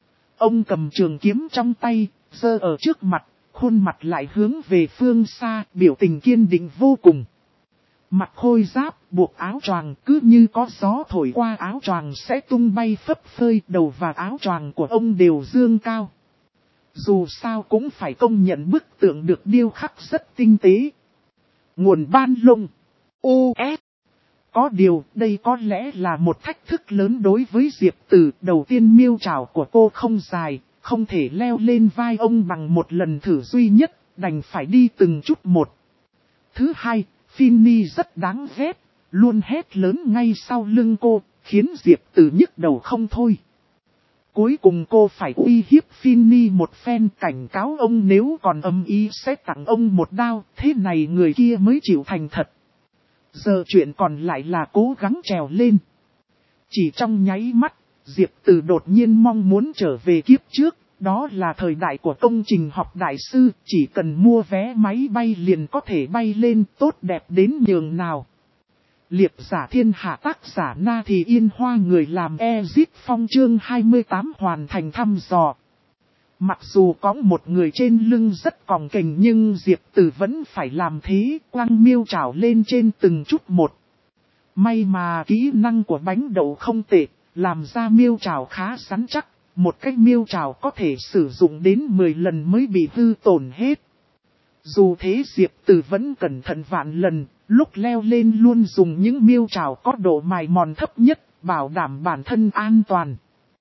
Ông cầm trường kiếm trong tay, giơ ở trước mặt, khuôn mặt lại hướng về phương xa, biểu tình kiên định vô cùng. Mặc khôi giáp, buộc áo choàng, cứ như có gió thổi qua áo choàng sẽ tung bay phấp phới, đầu và áo choàng của ông đều dương cao. Dù sao cũng phải công nhận bức tượng được điêu khắc rất tinh tế. Nguồn ban lông. U.S. Có điều, đây có lẽ là một thách thức lớn đối với Diệp Tử. Đầu tiên miêu trảo của cô không dài, không thể leo lên vai ông bằng một lần thử duy nhất, đành phải đi từng chút một. Thứ hai, Phinny rất đáng ghét, luôn hét lớn ngay sau lưng cô, khiến Diệp Tử nhức đầu không thôi. Cuối cùng cô phải uy hiếp Phinny một phen, cảnh cáo ông nếu còn âm ý sẽ tặng ông một đao, thế này người kia mới chịu thành thật. Giờ chuyện còn lại là cố gắng trèo lên. Chỉ trong nháy mắt, Diệp Tử đột nhiên mong muốn trở về kiếp trước, đó là thời đại của công trình học đại sư, chỉ cần mua vé máy bay liền có thể bay lên, tốt đẹp đến nhường nào. Liệp giả thiên hạ tác giả Na Thì Yên Hoa, người làm Ezip Phong, chương 28 hoàn thành thăm dò. Mặc dù có một người trên lưng rất còng kềnh nhưng Diệp Tử vẫn phải làm thế, quăng miêu trảo lên trên từng chút một. May mà kỹ năng của bánh đậu không tệ, làm ra miêu trảo khá rắn chắc, một cái miêu trảo có thể sử dụng đến 10 lần mới bị hư tổn hết. Dù thế Diệp Tử vẫn cẩn thận vạn lần, lúc leo lên luôn dùng những miêu trảo có độ mài mòn thấp nhất, bảo đảm bản thân an toàn.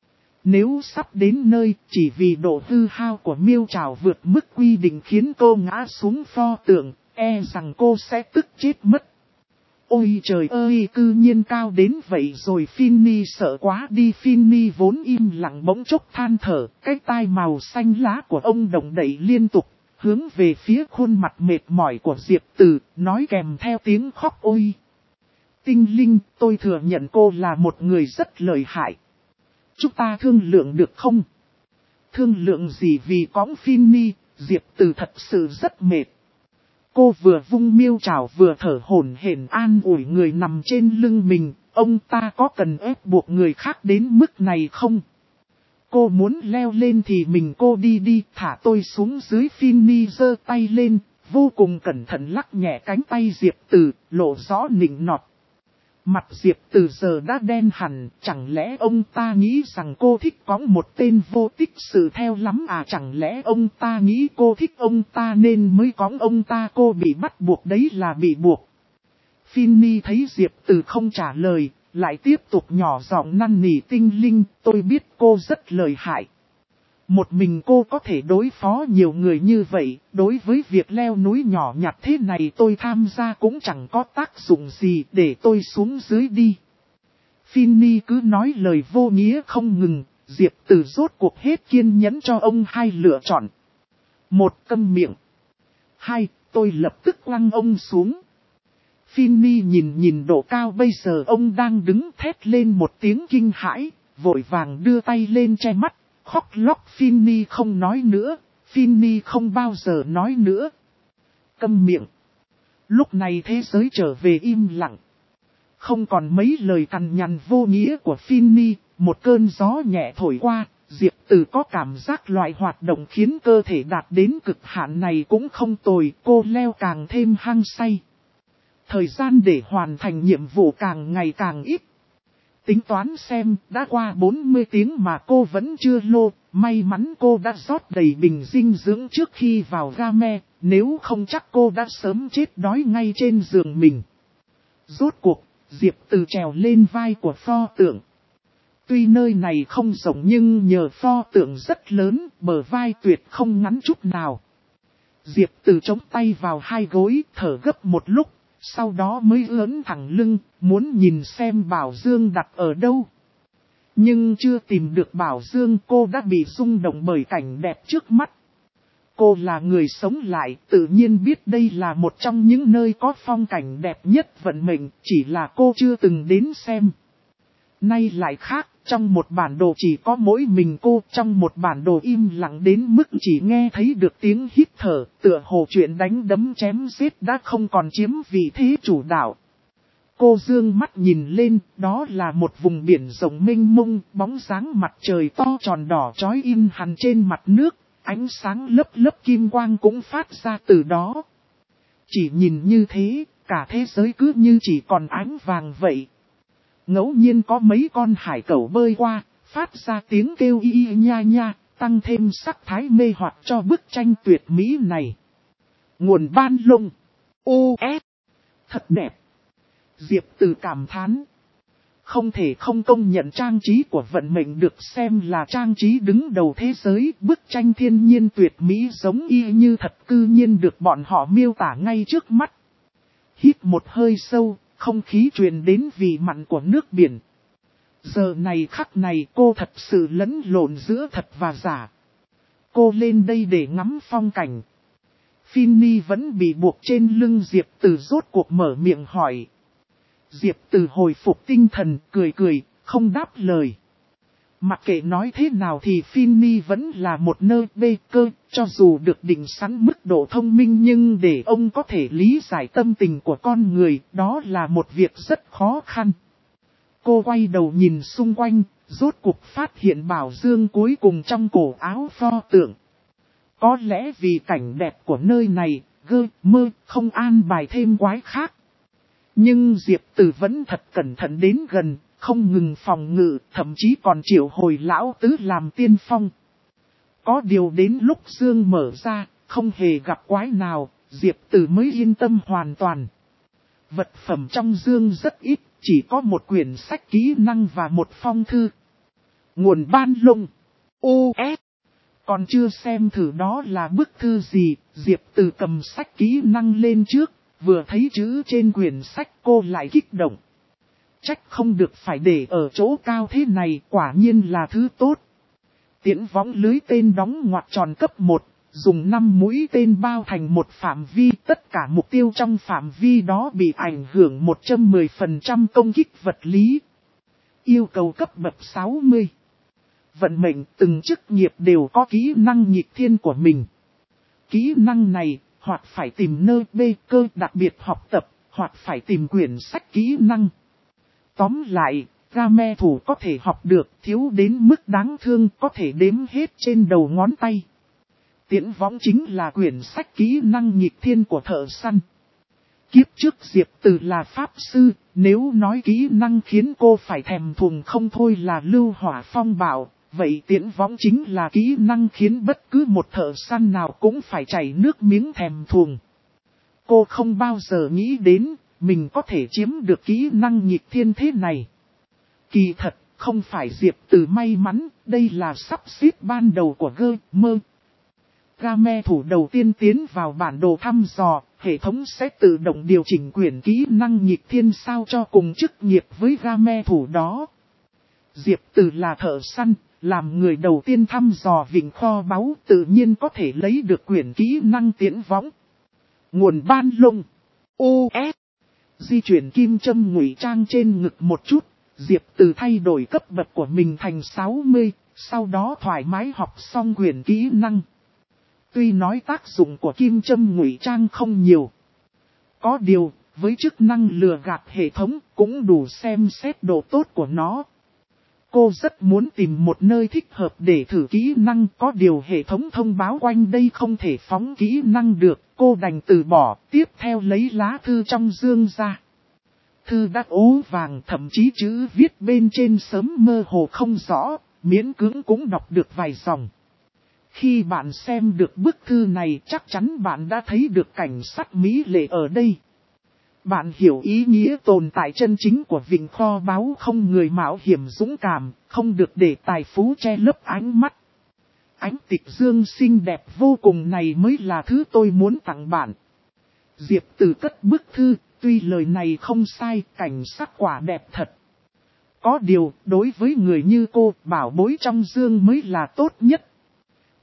Nếu sắp đến nơi, chỉ vì độ hư hao của miêu trảo vượt mức quy định khiến cô ngã xuống pho tượng, e rằng cô sẽ tức chết mất. Ôi trời ơi, cư nhiên cao đến vậy rồi. Phinny sợ quá đi. Phinny vốn im lặng bỗng chốc than thở, cái tai màu xanh lá của ông động đậy liên tục, hướng về phía khuôn mặt mệt mỏi của Diệp Tử, nói kèm theo tiếng khóc ôi. Tinh linh, tôi thừa nhận cô là một người rất lợi hại. Chúng ta thương lượng được không? Thương lượng gì? Vì cõng Phinny, Diệp Tử thật sự rất mệt. Cô vừa vung miêu trảo vừa thở hổn hển an ủi người nằm trên lưng mình, ông ta có cần ép buộc người khác đến mức này không? Cô muốn leo lên thì mình cô đi, thả tôi xuống dưới. Phinny giơ tay lên, vô cùng cẩn thận lắc nhẹ cánh tay Diệp Tử, lộ rõ nịnh nọt. Mặt Diệp Tử giờ đã đen hẳn, chẳng lẽ ông ta nghĩ rằng cô thích cõng một tên vô tích sự theo lắm à? Chẳng lẽ ông ta nghĩ cô thích ông ta nên mới cõng ông ta? Cô bị bắt buộc đấy là bị buộc. Phinny thấy Diệp Tử không trả lời, lại tiếp tục nhỏ giọng năn nỉ tinh linh, tôi biết cô rất lợi hại. Một mình cô có thể đối phó nhiều người như vậy, đối với việc leo núi nhỏ nhặt thế này tôi tham gia cũng chẳng có tác dụng gì, để tôi xuống dưới đi. Phinny cứ nói lời vô nghĩa không ngừng, Diệp Tử rốt cuộc hết kiên nhẫn cho ông hai lựa chọn. Một, câm miệng. Hai, tôi lập tức quăng ông xuống. Phinny nhìn độ cao bây giờ ông đang đứng, thét lên một tiếng kinh hãi, vội vàng đưa tay lên che mắt. Khóc lóc. Phinny không nói nữa, Phinny không bao giờ nói nữa. Câm miệng. Lúc này thế giới trở về im lặng. Không còn mấy lời cằn nhằn vô nghĩa của Phinny, một cơn gió nhẹ thổi qua, Diệp Tử có cảm giác loại hoạt động khiến cơ thể đạt đến cực hạn này cũng không tồi, cô leo càng thêm hăng say. Thời gian để hoàn thành nhiệm vụ càng ngày càng ít. Tính toán xem, đã qua 40 tiếng mà cô vẫn chưa lô, may mắn cô đã rót đầy bình dinh dưỡng trước khi vào game, nếu không chắc cô đã sớm chết đói ngay trên giường mình. Rốt cuộc, Diệp Tử trèo lên vai của pho tượng. Tuy nơi này không rộng nhưng nhờ pho tượng rất lớn, bờ vai tuyệt không ngắn chút nào. Diệp Tử chống tay vào hai gối, thở gấp một lúc. Sau đó mới ưỡn thẳng lưng, muốn nhìn xem Bảo Dương đặt ở đâu. Nhưng chưa tìm được Bảo Dương, cô đã bị rung động bởi cảnh đẹp trước mắt. Cô là người sống lại, tự nhiên biết đây là một trong những nơi có phong cảnh đẹp nhất vận mệnh, chỉ là cô chưa từng đến xem. Nay lại khác, trong một bản đồ chỉ có mỗi mình cô, trong một bản đồ im lặng đến mức chỉ nghe thấy được tiếng hít thở, tựa hồ chuyện đánh đấm chém giết đã không còn chiếm vị thế chủ đạo. Cô dương mắt nhìn lên, đó là một vùng biển rộng mênh mông, bóng dáng mặt trời to tròn đỏ chói in hằn trên mặt nước, ánh sáng lấp lấp kim quang cũng phát ra từ đó. Chỉ nhìn như thế, cả thế giới cứ như chỉ còn ánh vàng vậy. Ngẫu nhiên có mấy con hải cẩu bơi qua, phát ra tiếng kêu y y nha nha, tăng thêm sắc thái mê hoặc cho bức tranh tuyệt mỹ này. Nguồn ban lông. O.S. Thật đẹp. Diệp Từ cảm thán. Không thể không công nhận trang trí của vận mệnh được xem là trang trí đứng đầu thế giới. Bức tranh thiên nhiên tuyệt mỹ giống y như thật, cư nhiên được bọn họ miêu tả ngay trước mắt. Hít một hơi sâu, không khí truyền đến vị mặn của nước biển. Giờ này khắc này cô thật sự lẫn lộn giữa thật và giả. Cô lên đây để ngắm phong cảnh. Finny vẫn bị buộc trên lưng Diệp Từ rốt cuộc mở miệng hỏi. Diệp Từ hồi phục tinh thần, cười cười, không đáp lời. Mặc kệ nói thế nào thì Finny vẫn là một nơi bê cơ, cho dù được định sẵn mức độ thông minh nhưng để ông có thể lý giải tâm tình của con người, đó là một việc rất khó khăn. Cô quay đầu nhìn xung quanh, rốt cuộc phát hiện bảo dương cuối cùng trong cổ áo pho tượng. Có lẽ vì cảnh đẹp của nơi này, mơ không an bài thêm quái khác. Nhưng Diệp Từ vẫn thật cẩn thận đến gần, không ngừng phòng ngự, thậm chí còn triệu hồi lão tứ làm tiên phong. Có điều đến lúc dương mở ra, không hề gặp quái nào, Diệp Từ mới yên tâm hoàn toàn. Vật phẩm trong dương rất ít, chỉ có một quyển sách kỹ năng và một phong thư. Nguồn ban lông. O.S. Còn chưa xem thử đó là bức thư gì, Diệp Từ cầm sách kỹ năng lên trước, vừa thấy chữ trên quyển sách cô lại kích động. Trách không được phải để ở chỗ cao thế này, quả nhiên là thứ tốt. Tiễn võng lưới tên đóng ngoặc tròn cấp 1, dùng 5 mũi tên bao thành một phạm vi, tất cả mục tiêu trong phạm vi đó bị ảnh hưởng 110% công kích vật lý. Yêu cầu cấp bậc 60. Vận mệnh từng chức nghiệp đều có kỹ năng nghịch thiên của mình. Kỹ năng này, hoặc phải tìm nơi bê cơ đặc biệt học tập, hoặc phải tìm quyển sách kỹ năng. Tóm lại, game thủ có thể học được, thiếu đến mức đáng thương, có thể đếm hết trên đầu ngón tay. Tiễn võng chính là quyển sách kỹ năng nghịch thiên của thợ săn. Kiếp trước Diệp Từ là pháp sư, nếu nói kỹ năng khiến cô phải thèm thuồng không thôi là lưu hỏa phong bạo, vậy tiễn võng chính là kỹ năng khiến bất cứ một thợ săn nào cũng phải chảy nước miếng thèm thuồng. Cô không bao giờ nghĩ đến, mình có thể chiếm được kỹ năng nghịch thiên thế này. Kỳ thật, không phải Diệp Từ may mắn, đây là sắp xếp ban đầu của game thủ đầu tiên tiến vào bản đồ thăm dò, hệ thống sẽ tự động điều chỉnh quyển kỹ năng nghịch thiên sao cho cùng chức nghiệp với game thủ đó. Diệp Từ là thợ săn, làm người đầu tiên thăm dò vịnh kho báu, tự nhiên có thể lấy được quyển kỹ năng tiễn võng. Nguồn ban lông. O.S. Di chuyển kim châm ngụy trang trên ngực một chút, Diệp Từ thay đổi cấp bậc của mình thành 60, sau đó thoải mái học xong quyển kỹ năng. Tuy nói tác dụng của kim châm ngụy trang không nhiều. Có điều, với chức năng lừa gạt hệ thống cũng đủ xem xét độ tốt của nó. Cô rất muốn tìm một nơi thích hợp để thử kỹ năng, có điều hệ thống thông báo quanh đây không thể phóng kỹ năng được, cô đành từ bỏ, tiếp theo lấy lá thư trong dương ra. Thư đã ố vàng, thậm chí chữ viết bên trên sớm mơ hồ không rõ, miễn cưỡng cũng đọc được vài dòng. Khi bạn xem được bức thư này chắc chắn bạn đã thấy được cảnh sắc mỹ lệ ở đây. Bạn hiểu ý nghĩa tồn tại chân chính của vịnh kho báu, không người mạo hiểm dũng cảm, không được để tài phú che lấp ánh mắt. Ánh tịch dương xinh đẹp vô cùng này mới là thứ tôi muốn tặng bạn. Diệp Từ cất bức thư, tuy lời này không sai, cảnh sắc quả đẹp thật. Có điều, đối với người như cô, bảo bối trong dương mới là tốt nhất.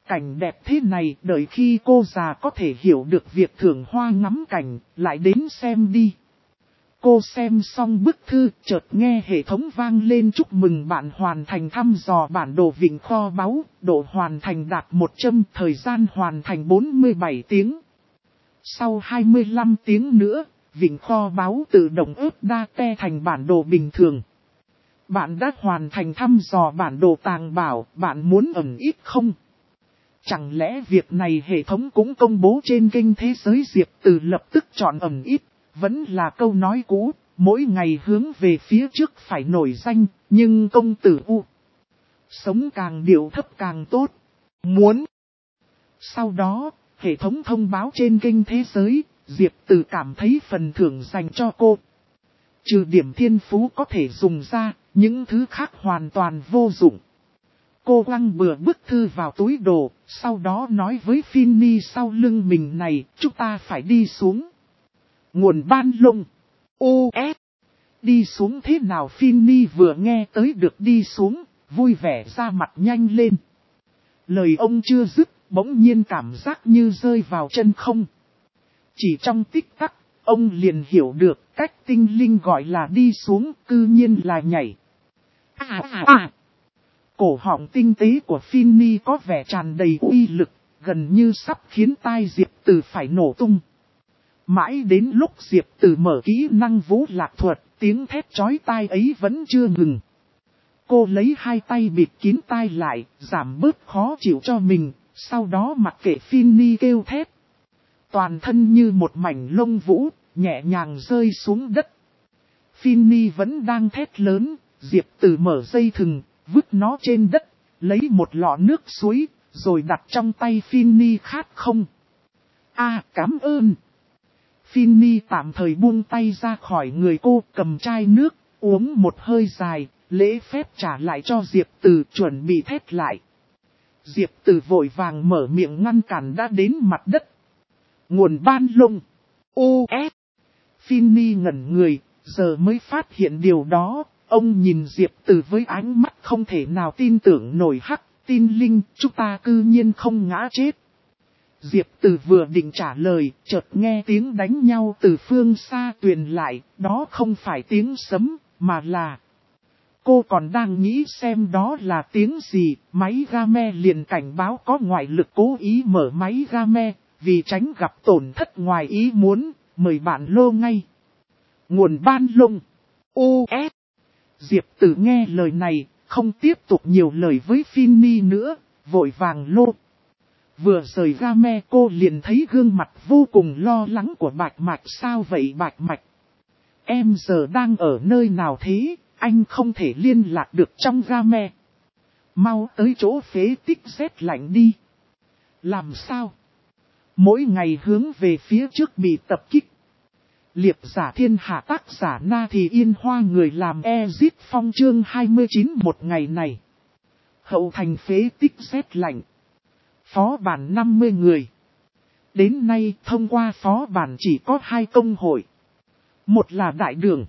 Cảnh đẹp thế này, đợi khi cô già có thể hiểu được việc thưởng hoa ngắm cảnh, lại đến xem đi. Cô xem xong bức thư, chợt nghe hệ thống vang lên chúc mừng bạn hoàn thành thăm dò bản đồ vịnh kho báu, độ hoàn thành đạt 100, thời gian hoàn thành 47 tiếng. Sau 25 tiếng nữa, vịnh kho báu tự động update thành bản đồ bình thường. Bạn đã hoàn thành thăm dò bản đồ tàng bảo, bạn muốn ẩn ít không? Chẳng lẽ việc này hệ thống cũng công bố trên kênh Thế giới Diệp Từ lập tức chọn ẩn ít, vẫn là câu nói cũ, mỗi ngày hướng về phía trước phải nổi danh, nhưng công tử U. Sống càng điệu thấp càng tốt. Muốn. Sau đó, hệ thống thông báo trên kênh Thế giới, Diệp Từ cảm thấy phần thưởng dành cho cô. Trừ điểm thiên phú có thể dùng ra, những thứ khác hoàn toàn vô dụng. Cô quăng bừa bức thư vào túi đồ, sau đó nói với Finny sau lưng mình này, chúng ta phải đi xuống. Nguồn ban lông. O.S. Đi xuống thế nào Finny vừa nghe tới được đi xuống, vui vẻ ra mặt nhanh lên. Lời ông chưa dứt, bỗng nhiên cảm giác như rơi vào chân không. Chỉ trong tích tắc, ông liền hiểu được cách tinh linh gọi là đi xuống, cư nhiên là nhảy. Cổ họng tinh tế của Finny có vẻ tràn đầy uy lực, gần như sắp khiến tai Diệp Từ phải nổ tung. Mãi đến lúc Diệp Từ mở kỹ năng vũ lạc thuật, tiếng thét chói tai ấy vẫn chưa ngừng. Cô lấy hai tay bịt kín tai lại, giảm bớt khó chịu cho mình, sau đó mặc kệ Finny kêu thét. Toàn thân như một mảnh lông vũ, nhẹ nhàng rơi xuống đất. Finny vẫn đang thét lớn, Diệp Từ mở dây thừng, vứt nó trên đất, lấy một lọ nước suối, rồi đặt trong tay Finny khát không. Cảm ơn. Finny tạm thời buông tay ra khỏi người cô, cầm chai nước, uống một hơi dài, lễ phép trả lại cho Diệp Từ, chuẩn bị thét lại. Diệp Từ vội vàng mở miệng ngăn cản đã đến mặt đất. Nguồn ban lông. O.S. Finny ngẩn người, giờ mới phát hiện điều đó. Ông nhìn Diệp Từ với ánh mắt không thể nào tin tưởng nổi. Tin linh, chúng ta cư nhiên không ngã chết. Diệp Từ vừa định trả lời, chợt nghe tiếng đánh nhau từ phương xa truyền lại, đó không phải tiếng sấm, mà là... Cô còn đang nghĩ xem đó là tiếng gì, máy game liền cảnh báo có ngoại lực cố ý mở máy game, vì tránh gặp tổn thất ngoài ý muốn, mời bạn lô ngay. Nguồn ban lông. O.S. Diệp Từ nghe lời này, không tiếp tục nhiều lời với Finny nữa, vội vàng lô. Vừa rời game cô liền thấy gương mặt vô cùng lo lắng của Bạch Mạch. Sao vậy Bạch Mạch? Em giờ đang ở nơi nào thế? Anh không thể liên lạc được trong game. Mau tới chỗ phế tích rét lạnh đi. Làm sao? Mỗi ngày hướng về phía trước bị tập kích. Liệp giả thiên hạ tác giả Na Thì Yên Hoa người làm Ezit Phong chương 29 một ngày này. Hậu thành phế tích rét lạnh. Phó bản 50 người. Đến nay thông qua phó bản chỉ có 2 công hội. Một là đại đường.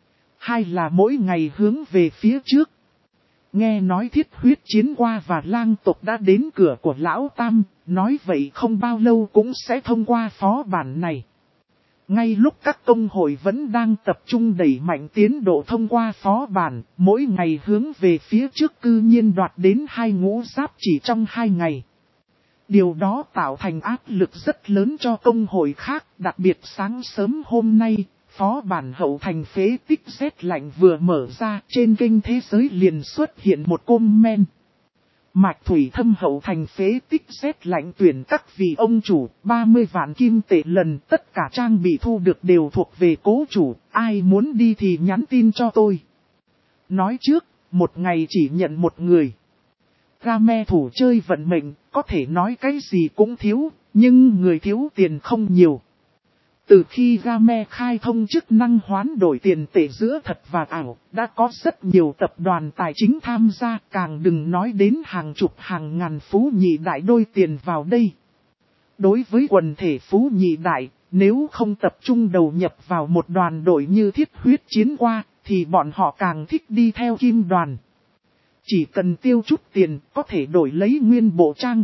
2 là mỗi ngày hướng về phía trước. Nghe nói thiết huyết chiến qua và lang tộc đã đến cửa của Lão Tam, nói vậy không bao lâu cũng sẽ thông qua phó bản này. Ngay lúc các công hội vẫn đang tập trung đẩy mạnh tiến độ thông qua phó bản, mỗi ngày hướng về phía trước cư nhiên đoạt đến 2 ngũ giáp chỉ trong 2 ngày. Điều đó tạo thành áp lực rất lớn cho công hội khác, đặc biệt sáng sớm hôm nay, phó bản hậu thành phế tích rét lạnh vừa mở ra, trên kênh thế giới liền xuất hiện một comment. Mạch Thủy Thâm hậu thành phế tích rét lạnh tuyển các vị ông chủ, 30 vạn kim tệ lần, tất cả trang bị thu được đều thuộc về cố chủ, ai muốn đi thì nhắn tin cho tôi. Nói trước, một ngày chỉ nhận một người. Game thủ chơi vận mệnh, có thể nói cái gì cũng thiếu, nhưng người thiếu tiền không nhiều. Từ khi game khai thông chức năng hoán đổi tiền tệ giữa thật và ảo, đã có rất nhiều tập đoàn tài chính tham gia, càng đừng nói đến hàng chục hàng ngàn phú nhị đại đôi tiền vào đây. Đối với quần thể phú nhị đại, nếu không tập trung đầu nhập vào một đoàn đội như thiết huyết chiến qua, thì bọn họ càng thích đi theo kim đoàn. Chỉ cần tiêu chút tiền, có thể đổi lấy nguyên bộ trang bị,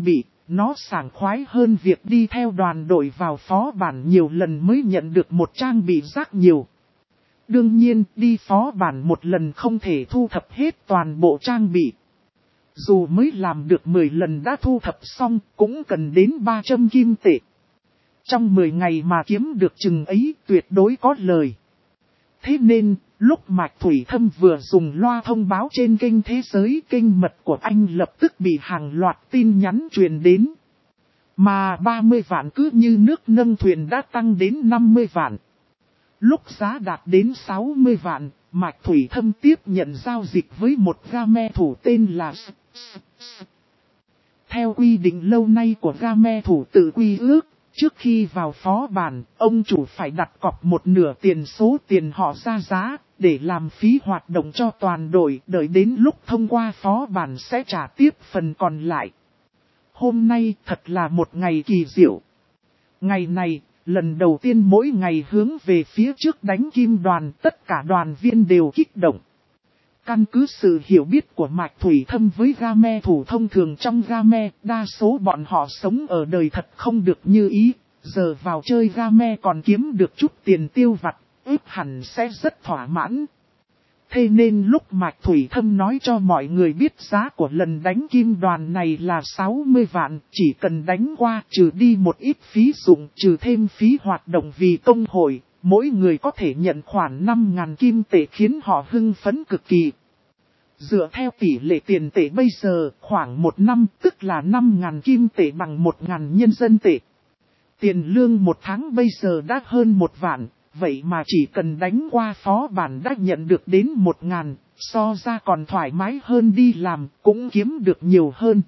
nó sảng khoái hơn việc đi theo đoàn đội vào phó bản nhiều lần mới nhận được một trang bị rác nhiều. Đương nhiên, đi phó bản một lần không thể thu thập hết toàn bộ trang bị. Dù mới làm được 10 lần đã thu thập xong, cũng cần đến 300 kim tệ. Trong 10 ngày mà kiếm được chừng ấy tuyệt đối có lời. Thế nên, lúc Mạch Thủy Thâm vừa dùng loa thông báo trên kênh thế giới, kênh mật của anh lập tức bị hàng loạt tin nhắn truyền đến. Mà 30 vạn cứ như nước nâng thuyền đã tăng đến 50 vạn. Lúc giá đạt đến 60 vạn, Mạch Thủy Thâm tiếp nhận giao dịch với một game thủ tên là Theo quy định lâu nay của game thủ tự quy ước, trước khi vào phó bản, ông chủ phải đặt cọc một nửa tiền số tiền họ ra giá, để làm phí hoạt động cho toàn đội, đợi đến lúc thông qua phó bản sẽ trả tiếp phần còn lại. Hôm nay thật là một ngày kỳ diệu. Ngày này, lần đầu tiên mỗi ngày hướng về phía trước đánh kim đoàn, tất cả đoàn viên đều kích động. Căn cứ sự hiểu biết của Mạch Thủy Thâm với game thủ thông thường trong game, đa số bọn họ sống ở đời thật không được như ý, giờ vào chơi game còn kiếm được chút tiền tiêu vặt, ếp hẳn sẽ rất thỏa mãn. Thế nên lúc Mạch Thủy Thâm nói cho mọi người biết giá của lần đánh kim đoàn này là 60 vạn, chỉ cần đánh qua trừ đi một ít phí dụng, trừ thêm phí hoạt động vì công hội, mỗi người có thể nhận khoản 5.000 kim tệ khiến họ hưng phấn cực kỳ. Dựa theo tỷ lệ tiền tệ bây giờ, khoảng 1 năm tức là 5.000 kim tệ bằng 1.000 nhân dân tệ. Tiền lương một tháng bây giờ đã hơn 1 vạn. Vậy mà chỉ cần đánh qua phó bản đã nhận được đến 1.000, so ra còn thoải mái hơn đi làm, cũng kiếm được nhiều hơn.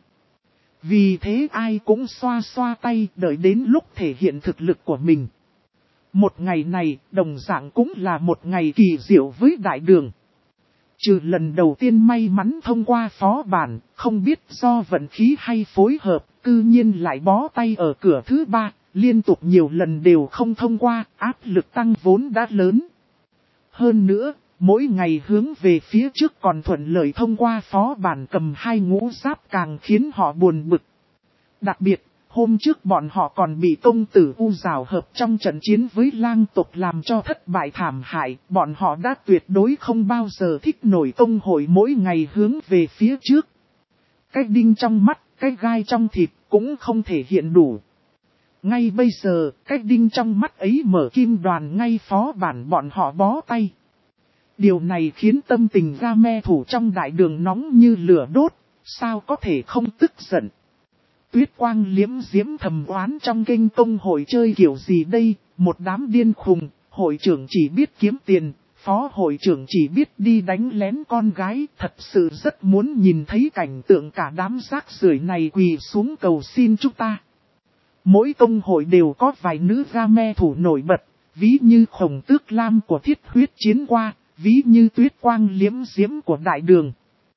Vì thế ai cũng xoa xoa tay đợi đến lúc thể hiện thực lực của mình. Một ngày này, đồng dạng cũng là một ngày kỳ diệu với đại đường. Trừ lần đầu tiên may mắn thông qua phó bản, không biết do vận khí hay phối hợp, cư nhiên lại bó tay ở cửa thứ 3. Liên tục nhiều lần đều không thông qua, áp lực tăng vốn đã lớn. Hơn nữa, mỗi ngày hướng về phía trước còn thuận lợi thông qua phó bản cầm 2 ngũ giáp càng khiến họ buồn bực. Đặc biệt, hôm trước bọn họ còn bị công tử U rào hợp trong trận chiến với lang tộc làm cho thất bại thảm hại. Bọn họ đã tuyệt đối không bao giờ thích nổi công hội mỗi ngày hướng về phía trước. Cái đinh trong mắt, cái gai trong thịt cũng không thể hiện đủ. Ngay bây giờ, cái đinh trong mắt ấy mở kim đoàn ngay phó bản bọn họ bó tay. Điều này khiến tâm tình game thủ trong đại đường nóng như lửa đốt, sao có thể không tức giận. Tuyết Quang liếm diễm thầm oán trong kênh công hội chơi kiểu gì đây, một đám điên khùng, hội trưởng chỉ biết kiếm tiền, phó hội trưởng chỉ biết đi đánh lén con gái, thật sự rất muốn nhìn thấy cảnh tượng cả đám rác rưởi này quỳ xuống cầu xin chúng ta. Mỗi công hội đều có vài nữ game thủ nổi bật, ví như Khổng Tước Lam của Thiết Huyết Chiến Qua, ví như Tuyết Quang liếm diễm của Đại Đường.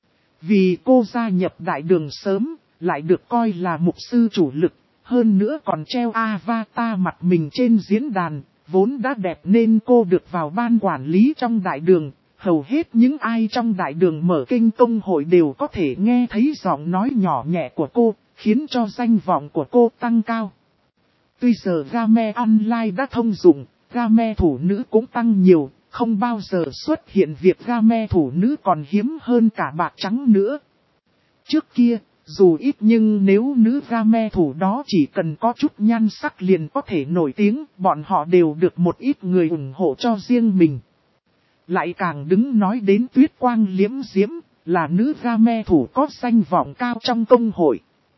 Vì cô gia nhập Đại Đường sớm, lại được coi là mục sư chủ lực, hơn nữa còn treo avatar mặt mình trên diễn đàn, vốn đã đẹp nên cô được vào ban quản lý trong Đại Đường. Hầu hết những ai trong Đại Đường mở kênh công hội đều có thể nghe thấy giọng nói nhỏ nhẹ của cô, khiến cho danh vọng của cô tăng cao. Tuy giờ game online đã thông dụng, game thủ nữ cũng tăng nhiều, không bao giờ xuất hiện việc game thủ nữ còn hiếm hơn cả bạc trắng nữa. Trước kia, dù ít nhưng nếu nữ game thủ đó chỉ cần có chút nhan sắc liền có thể nổi tiếng, bọn họ đều được một ít người ủng hộ cho riêng mình. Lại càng đứng nói đến Tuyết Quang liếm diễm, là nữ game thủ có danh vọng cao trong công hội.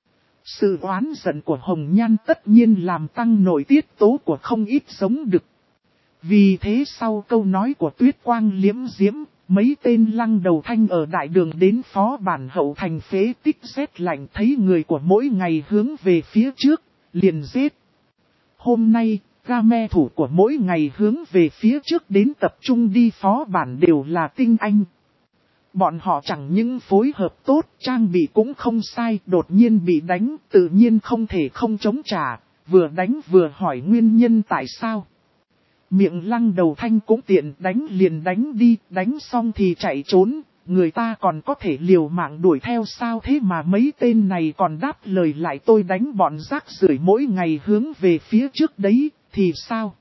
Sự oán giận của Hồng Nhan tất nhiên làm tăng nội tiết tố của không ít giống đực. Vì thế sau câu nói của Tuyết Quang liếm diễm, mấy tên lăng đầu thanh ở đại đường đến phó bản hậu thành phế tích rét lạnh thấy người của mỗi ngày hướng về phía trước, liền giết. Hôm nay, game thủ của mỗi ngày hướng về phía trước đến tập trung đi phó bản đều là tinh anh. Bọn họ chẳng những phối hợp tốt, trang bị cũng không sai, đột nhiên bị đánh, tự nhiên không thể không chống trả, vừa đánh vừa hỏi nguyên nhân tại sao. Miệng lăng đầu thanh cũng tiện đánh liền đánh đi, đánh xong thì chạy trốn, người ta còn có thể liều mạng đuổi theo sao thế mà mấy tên này còn đáp lời lại tôi đánh bọn rác rưởi mỗi ngày hướng về phía trước đấy, thì sao?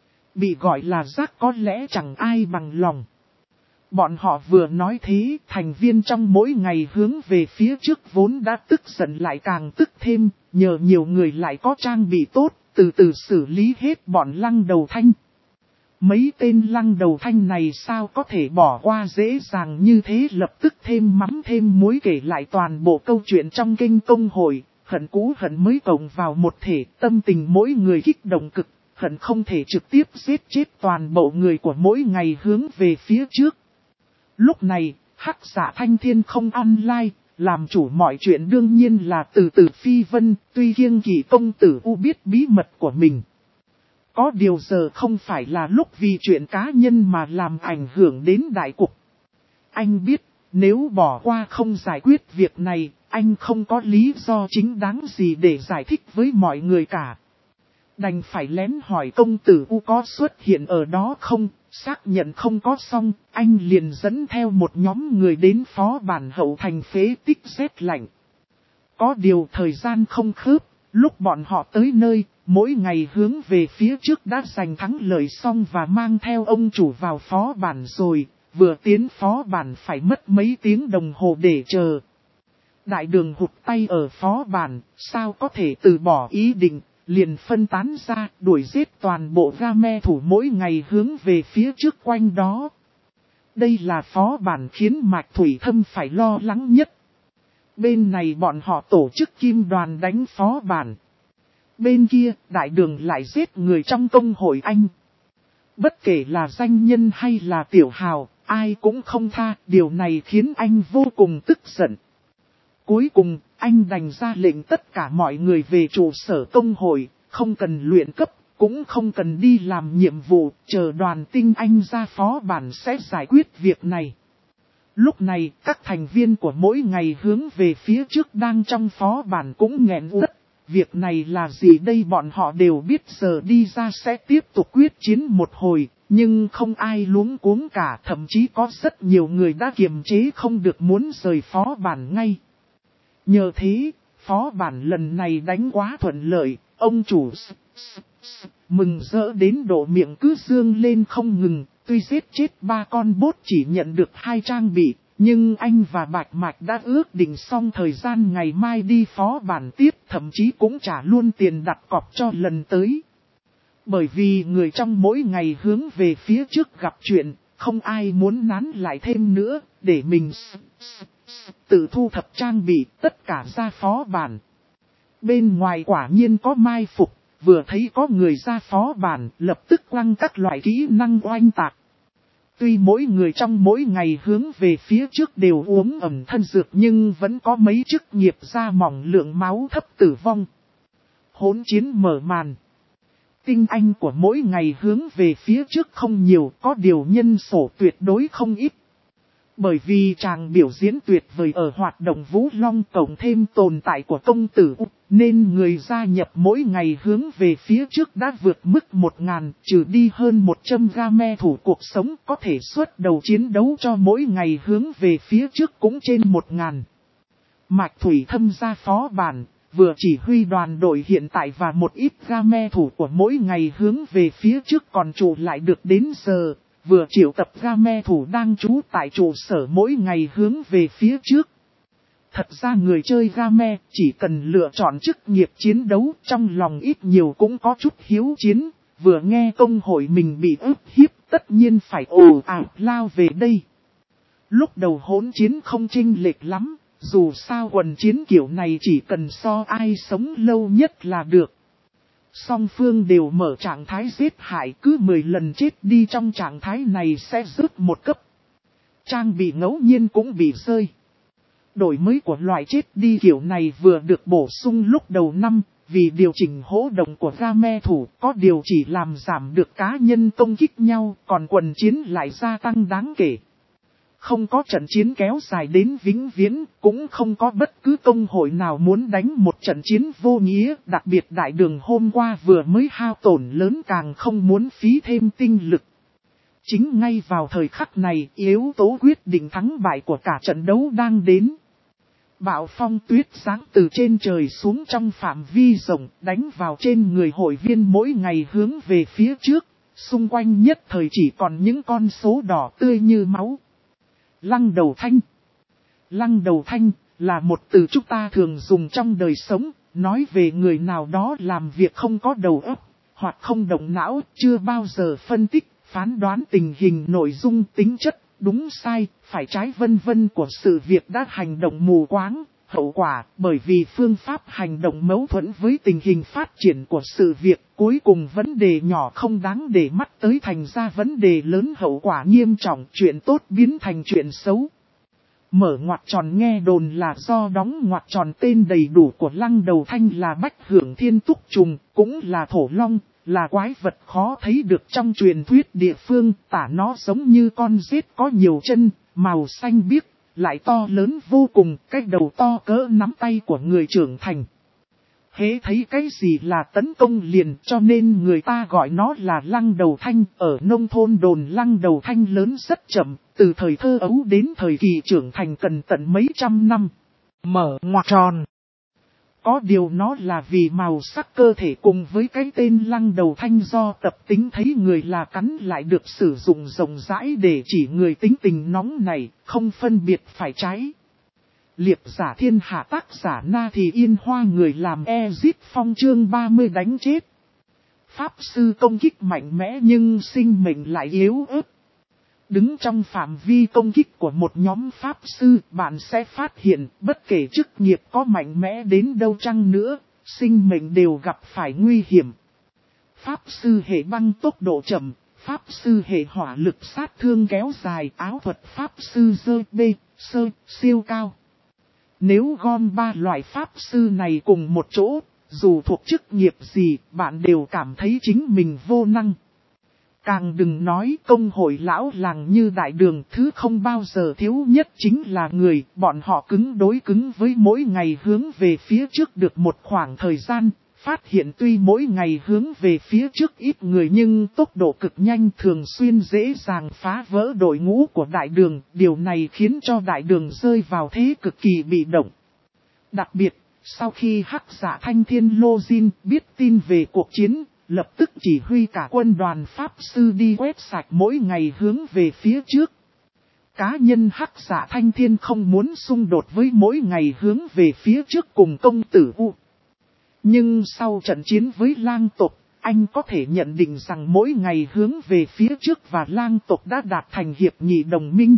Bị gọi là rác có lẽ chẳng ai bằng lòng. Bọn họ vừa nói thế, thành viên trong mỗi ngày hướng về phía trước vốn đã tức giận lại càng tức thêm, nhờ nhiều người lại có trang bị tốt, từ từ xử lý hết bọn lăng đầu thanh. Mấy tên lăng đầu thanh này sao có thể bỏ qua dễ dàng như thế, lập tức thêm mắm thêm muối kể lại toàn bộ câu chuyện trong kinh công hội, hận cũ hận mới cộng vào một thể, tâm tình mỗi người kích động cực, hận không thể trực tiếp giết chết toàn bộ người của mỗi ngày hướng về phía trước. Lúc này, Hắc Dạ Thanh Thiên không online, làm chủ mọi chuyện đương nhiên là từ từ phi vân, tuy kiêng kỵ công tử U biết bí mật của mình. Có điều giờ không phải là lúc vì chuyện cá nhân mà làm ảnh hưởng đến đại cục. Anh biết, nếu bỏ qua không giải quyết việc này, anh không có lý do chính đáng gì để giải thích với mọi người cả. Đành phải lén hỏi công tử U có xuất hiện ở đó không, xác nhận không có xong, anh liền dẫn theo một nhóm người đến phó bản hậu thành phế tích rét lạnh. Có điều thời gian không khớp, lúc bọn họ tới nơi, mỗi ngày hướng về phía trước đã giành thắng lợi xong và mang theo ông chủ vào phó bản rồi, vừa tiến phó bản phải mất mấy tiếng đồng hồ để chờ. Đại đường hụt tay ở phó bản, sao có thể từ bỏ ý định, liền phân tán ra, đuổi giết toàn bộ game thủ mỗi ngày hướng về phía trước quanh đó. Đây là phó bản khiến Mạch Thủy Thâm phải lo lắng nhất. Bên này bọn họ tổ chức kim đoàn đánh phó bản. Bên kia, đại đường lại giết người trong công hội anh. Bất kể là danh nhân hay là tiểu hào, ai cũng không tha, điều này khiến anh vô cùng tức giận. Cuối cùng, anh đành ra lệnh tất cả mọi người về trụ sở công hội, không cần luyện cấp, cũng không cần đi làm nhiệm vụ, chờ đoàn tinh anh ra phó bản sẽ giải quyết việc này. Lúc này, các thành viên của mỗi ngày hướng về phía trước đang trong phó bản cũng nghẹn rất. Việc này là gì đây, bọn họ đều biết giờ đi ra sẽ tiếp tục quyết chiến một hồi, nhưng không ai luống cuống cả, thậm chí có rất nhiều người đã kiềm chế không được muốn rời phó bản ngay. Nhờ thế, phó bản lần này đánh quá thuận lợi, ông chủ mừng rỡ đến độ miệng cứ dương lên không ngừng, tuy giết chết 3 con bốt chỉ nhận được 2 trang bị, nhưng anh và Bạch Mạch đã ước định xong thời gian ngày mai đi phó bản tiếp, thậm chí cũng trả luôn tiền đặt cọc cho lần tới. Bởi vì người trong mỗi ngày hướng về phía trước gặp chuyện, không ai muốn nán lại thêm nữa, để mình tự thu thập trang bị tất cả ra phó bản. Bên ngoài quả nhiên có mai phục, vừa thấy có người ra phó bản, lập tức quăng các loại kỹ năng oanh tạc. Tuy mỗi người trong mỗi ngày hướng về phía trước đều uống ẩm thân dược nhưng vẫn có mấy chức nghiệp da mỏng lượng máu thấp tử vong. Hỗn chiến mở màn. Tinh anh của mỗi ngày hướng về phía trước không nhiều, có điều nhân số tuyệt đối không ít. Bởi vì chàng biểu diễn tuyệt vời ở hoạt động Vũ Long cộng thêm tồn tại của công tử U, nên người gia nhập mỗi ngày hướng về phía trước đã vượt mức 1000, trừ đi hơn 100 game thủ cuộc sống có thể xuất đầu chiến đấu cho mỗi ngày hướng về phía trước cũng trên 1000. Mạch Thủy Thâm ra phó bản, vừa chỉ huy đoàn đội hiện tại và một ít game thủ của mỗi ngày hướng về phía trước còn trụ lại được đến giờ. Vừa triệu tập game thủ đang trú tại trụ sở mỗi ngày hướng về phía trước. Thật ra người chơi game chỉ cần lựa chọn chức nghiệp chiến đấu, trong lòng ít nhiều cũng có chút hiếu chiến, vừa nghe công hội mình bị ức hiếp tất nhiên phải ồ ạt lao về đây. Lúc đầu hỗn chiến không chênh lệch lắm, dù sao quần chiến kiểu này chỉ cần so ai sống lâu nhất là được. Song phương đều mở trạng thái giết hại, cứ 10 lần chết đi trong trạng thái này sẽ rớt một cấp. Trang bị ngẫu nhiên cũng bị rơi. Đổi mới của loại chết đi kiểu này vừa được bổ sung lúc đầu năm, vì điều chỉnh hỗ động của game thủ, có điều chỉ làm giảm được cá nhân công kích nhau, còn quần chiến lại gia tăng đáng kể. Không có trận chiến kéo dài đến vĩnh viễn, cũng không có bất cứ công hội nào muốn đánh một trận chiến vô nghĩa, đặc biệt đại đường hôm qua vừa mới hao tổn lớn càng không muốn phí thêm tinh lực. Chính ngay vào thời khắc này, yếu tố quyết định thắng bại của cả trận đấu đang đến. Bão phong tuyết giáng từ trên trời xuống trong phạm vi rộng, đánh vào trên người hội viên mỗi ngày hướng về phía trước, xung quanh nhất thời chỉ còn những con số đỏ tươi như máu. Lăng đầu thanh. Lăng đầu thanh là một từ chúng ta thường dùng trong đời sống, nói về người nào đó làm việc không có đầu óc, hoặc không động não, chưa bao giờ phân tích, phán đoán tình hình nội dung tính chất, đúng sai, phải trái vân vân của sự việc đã hành động mù quáng. Hậu quả, bởi vì phương pháp hành động mâu thuẫn với tình hình phát triển của sự việc, cuối cùng vấn đề nhỏ không đáng để mắt tới thành ra vấn đề lớn, hậu quả nghiêm trọng, chuyện tốt biến thành chuyện xấu. Mở ngoặc tròn nghe đồn là do đóng ngoặc tròn tên đầy đủ của Lăng Đầu Thanh là Bách Hưởng Thiên Túc Trùng, cũng là thổ long, là quái vật khó thấy được trong truyền thuyết địa phương, tả nó giống như con rết có nhiều chân, màu xanh biếc, lại to lớn vô cùng, cái đầu to cỡ nắm tay của người trưởng thành. Hễ thấy cái gì là tấn công liền, cho nên người ta gọi nó là Lăng Đầu Thanh. Ở nông thôn đồn Lăng Đầu Thanh lớn rất chậm, từ thời thơ ấu đến thời kỳ trưởng thành cần tận mấy trăm năm. Mở ngoặc tròn. Có điều nó là vì màu sắc cơ thể cùng với cái tên Lăng Đầu Thanh do tập tính thấy người là cắn lại được sử dụng rộng rãi để chỉ người tính tình nóng này, không phân biệt phải trái. Liệp giả thiên hạ tác giả Na Thì Yên Hoa người làm Ezip Phong chương 30 đánh chết. Pháp sư công kích mạnh mẽ nhưng sinh mệnh lại yếu ớt. Đứng trong phạm vi công kích của một nhóm pháp sư, bạn sẽ phát hiện bất kể chức nghiệp có mạnh mẽ đến đâu chăng nữa, sinh mệnh đều gặp phải nguy hiểm. Pháp sư hệ băng tốc độ chậm, pháp sư hệ hỏa lực sát thương kéo dài, áo thuật pháp sư dơ bê, sơ, siêu cao. Nếu gom ba loại pháp sư này cùng một chỗ, dù thuộc chức nghiệp gì, bạn đều cảm thấy chính mình vô năng. Càng đừng nói công hội lão làng như đại đường, thứ không bao giờ thiếu nhất chính là người, bọn họ cứng đối cứng với mỗi ngày hướng về phía trước được một khoảng thời gian, phát hiện tuy mỗi ngày hướng về phía trước ít người nhưng tốc độ cực nhanh, thường xuyên dễ dàng phá vỡ đội ngũ của đại đường, điều này khiến cho đại đường rơi vào thế cực kỳ bị động. Đặc biệt, sau khi Hắc Dạ Thanh Thiên Lô Jin biết tin về cuộc chiến, lập tức chỉ huy cả quân đoàn pháp sư đi quét sạch mỗi ngày hướng về phía trước. Cá nhân Hắc Dạ Thanh Thiên không muốn xung đột với mỗi ngày hướng về phía trước cùng công tử U. Nhưng sau trận chiến với lang tộc, anh có thể nhận định rằng mỗi ngày hướng về phía trước và lang tộc đã đạt thành hiệp nghị đồng minh.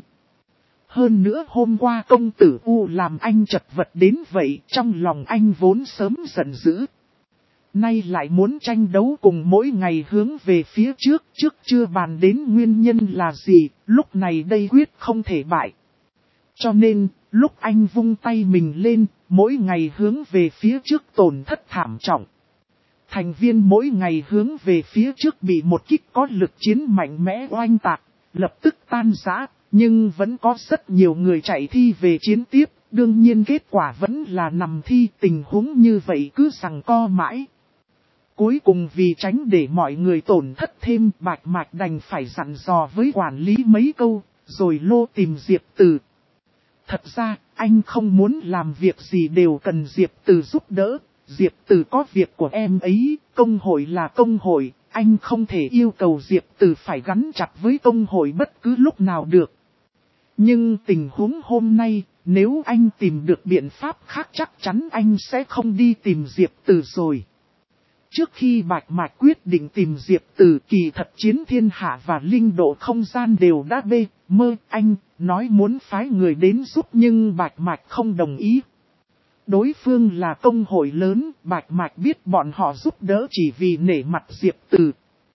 Hơn nữa hôm qua công tử U làm anh chật vật đến vậy, trong lòng anh vốn sớm giận dữ. Nay lại muốn tranh đấu cùng mỗi ngày hướng về phía trước, chưa bàn đến nguyên nhân là gì, lúc này đây quyết không thể bại. Cho nên, lúc anh vung tay mình lên, mỗi ngày hướng về phía trước tổn thất thảm trọng. Thành viên mỗi ngày hướng về phía trước bị một kích có lực chiến mạnh mẽ oanh tạc, lập tức tan rã, nhưng vẫn có rất nhiều người chạy thi về chiến tiếp, đương nhiên kết quả vẫn là nằm thi, tình huống như vậy cứ giằng co mãi. Cuối cùng vì tránh để mọi người tổn thất thêm, Bạch Mạch đành phải dặn dò với quản lý mấy câu, rồi lô tìm Diệp Từ. Thật ra, anh không muốn làm việc gì đều cần Diệp Từ giúp đỡ. Diệp Từ có việc của em ấy, công hội là công hội, anh không thể yêu cầu Diệp Từ phải gắn chặt với công hội bất cứ lúc nào được. Nhưng tình huống hôm nay, nếu anh tìm được biện pháp khác chắc chắn anh sẽ không đi tìm Diệp Từ rồi. Trước khi Bạch Mạch quyết định tìm Diệp Từ, kỳ thật chiến thiên hạ và linh độ không gian đều đã mơ anh, nói muốn phái người đến giúp nhưng Bạch Mạch không đồng ý. Đối phương là công hội lớn, Bạch Mạch biết bọn họ giúp đỡ chỉ vì nể mặt Diệp Từ.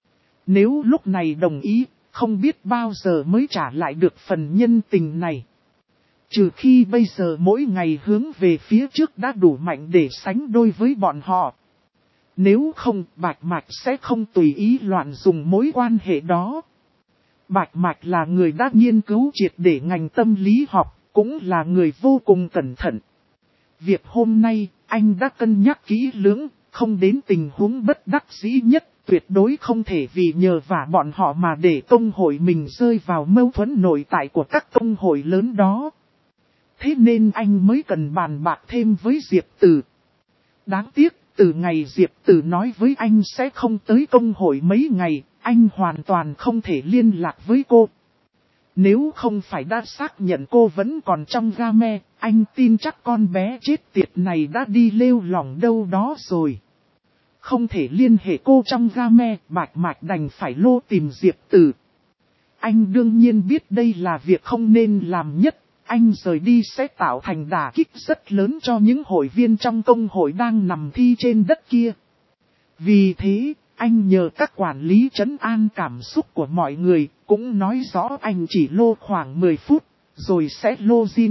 Nếu lúc này đồng ý, không biết bao giờ mới trả lại được phần nhân tình này. Trừ khi bây giờ mỗi ngày hướng về phía trước đã đủ mạnh để sánh đôi với bọn họ. Nếu không, Bạch Mạch sẽ không tùy ý loạn dùng mối quan hệ đó. Bạch Mạch là người đã nghiên cứu triệt để ngành tâm lý học, cũng là người vô cùng cẩn thận. Việc hôm nay, anh đã cân nhắc kỹ lưỡng, không đến tình huống bất đắc dĩ nhất, tuyệt đối không thể vì nhờ vả bọn họ mà để công hội mình rơi vào mâu thuẫn nội tại của các công hội lớn đó. Thế nên anh mới cần bàn bạc thêm với Diệp Từ. Đáng tiếc, từ ngày Diệp Từ nói với anh sẽ không tới công hội mấy ngày, anh hoàn toàn không thể liên lạc với cô. Nếu không phải đã xác nhận cô vẫn còn trong game, anh tin chắc con bé chết tiệt này đã đi lêu lỏng đâu đó rồi. Không thể liên hệ cô trong game, Bạch Mạch đành phải lô tìm Diệp Từ. Anh đương nhiên biết đây là việc không nên làm nhất, anh rời đi sẽ tạo thành đả kích rất lớn cho những hội viên trong công hội đang nằm thi trên đất kia. Vì thế, anh nhờ các quản lý trấn an cảm xúc của mọi người, cũng nói rõ anh chỉ lô khoảng 10 phút, rồi sẽ lô zin.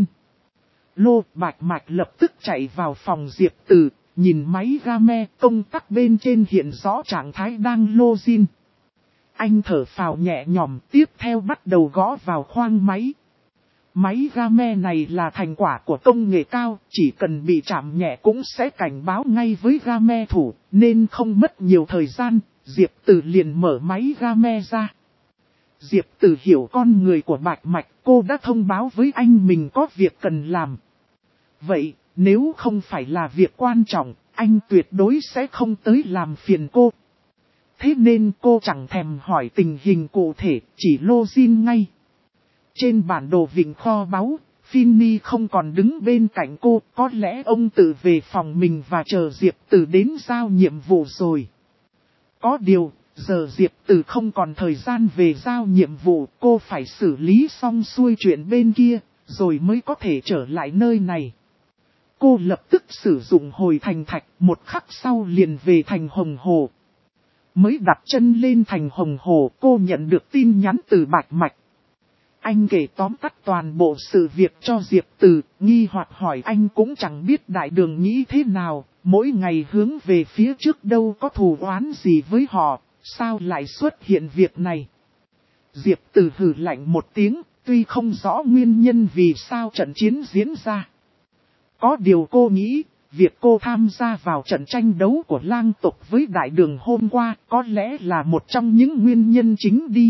Lô Bạch Mạch lập tức chạy vào phòng Diệp Từ, nhìn máy game công tắc bên trên hiện rõ trạng thái đang lô zin. Anh thở phào nhẹ nhõm, tiếp theo bắt đầu gõ vào khoang máy. Máy game này là thành quả của công nghệ cao, chỉ cần bị chạm nhẹ cũng sẽ cảnh báo ngay với game thủ, nên không mất nhiều thời gian, Diệp Từ liền mở máy game ra. Diệp Từ hiểu con người của Bạch Mạch, cô đã thông báo với anh mình có việc cần làm. Vậy, nếu không phải là việc quan trọng, anh tuyệt đối sẽ không tới làm phiền cô. Thế nên cô chẳng thèm hỏi tình hình cụ thể, chỉ login ngay. Trên bản đồ vịnh kho báu, Finny không còn đứng bên cạnh cô, có lẽ ông tự về phòng mình và chờ Diệp Từ đến giao nhiệm vụ rồi. Có điều, giờ Diệp Từ không còn thời gian về giao nhiệm vụ, cô phải xử lý xong xuôi chuyện bên kia, rồi mới có thể trở lại nơi này. Cô lập tức sử dụng hồi thành thạch, một khắc sau liền về thành Hồng Hồ. Mới đặt chân lên thành Hồng Hồ, cô nhận được tin nhắn từ Bạch Mạch. Anh kể tóm tắt toàn bộ sự việc cho Diệp Từ, nghi hoặc hỏi anh cũng chẳng biết đại đường nghĩ thế nào, mỗi ngày hướng về phía trước đâu có thù oán gì với họ, sao lại xuất hiện việc này. Diệp Từ hừ lạnh một tiếng, tuy không rõ nguyên nhân vì sao trận chiến diễn ra. Có điều cô nghĩ, việc cô tham gia vào trận tranh đấu của lang tộc với đại đường hôm qua có lẽ là một trong những nguyên nhân chính đi.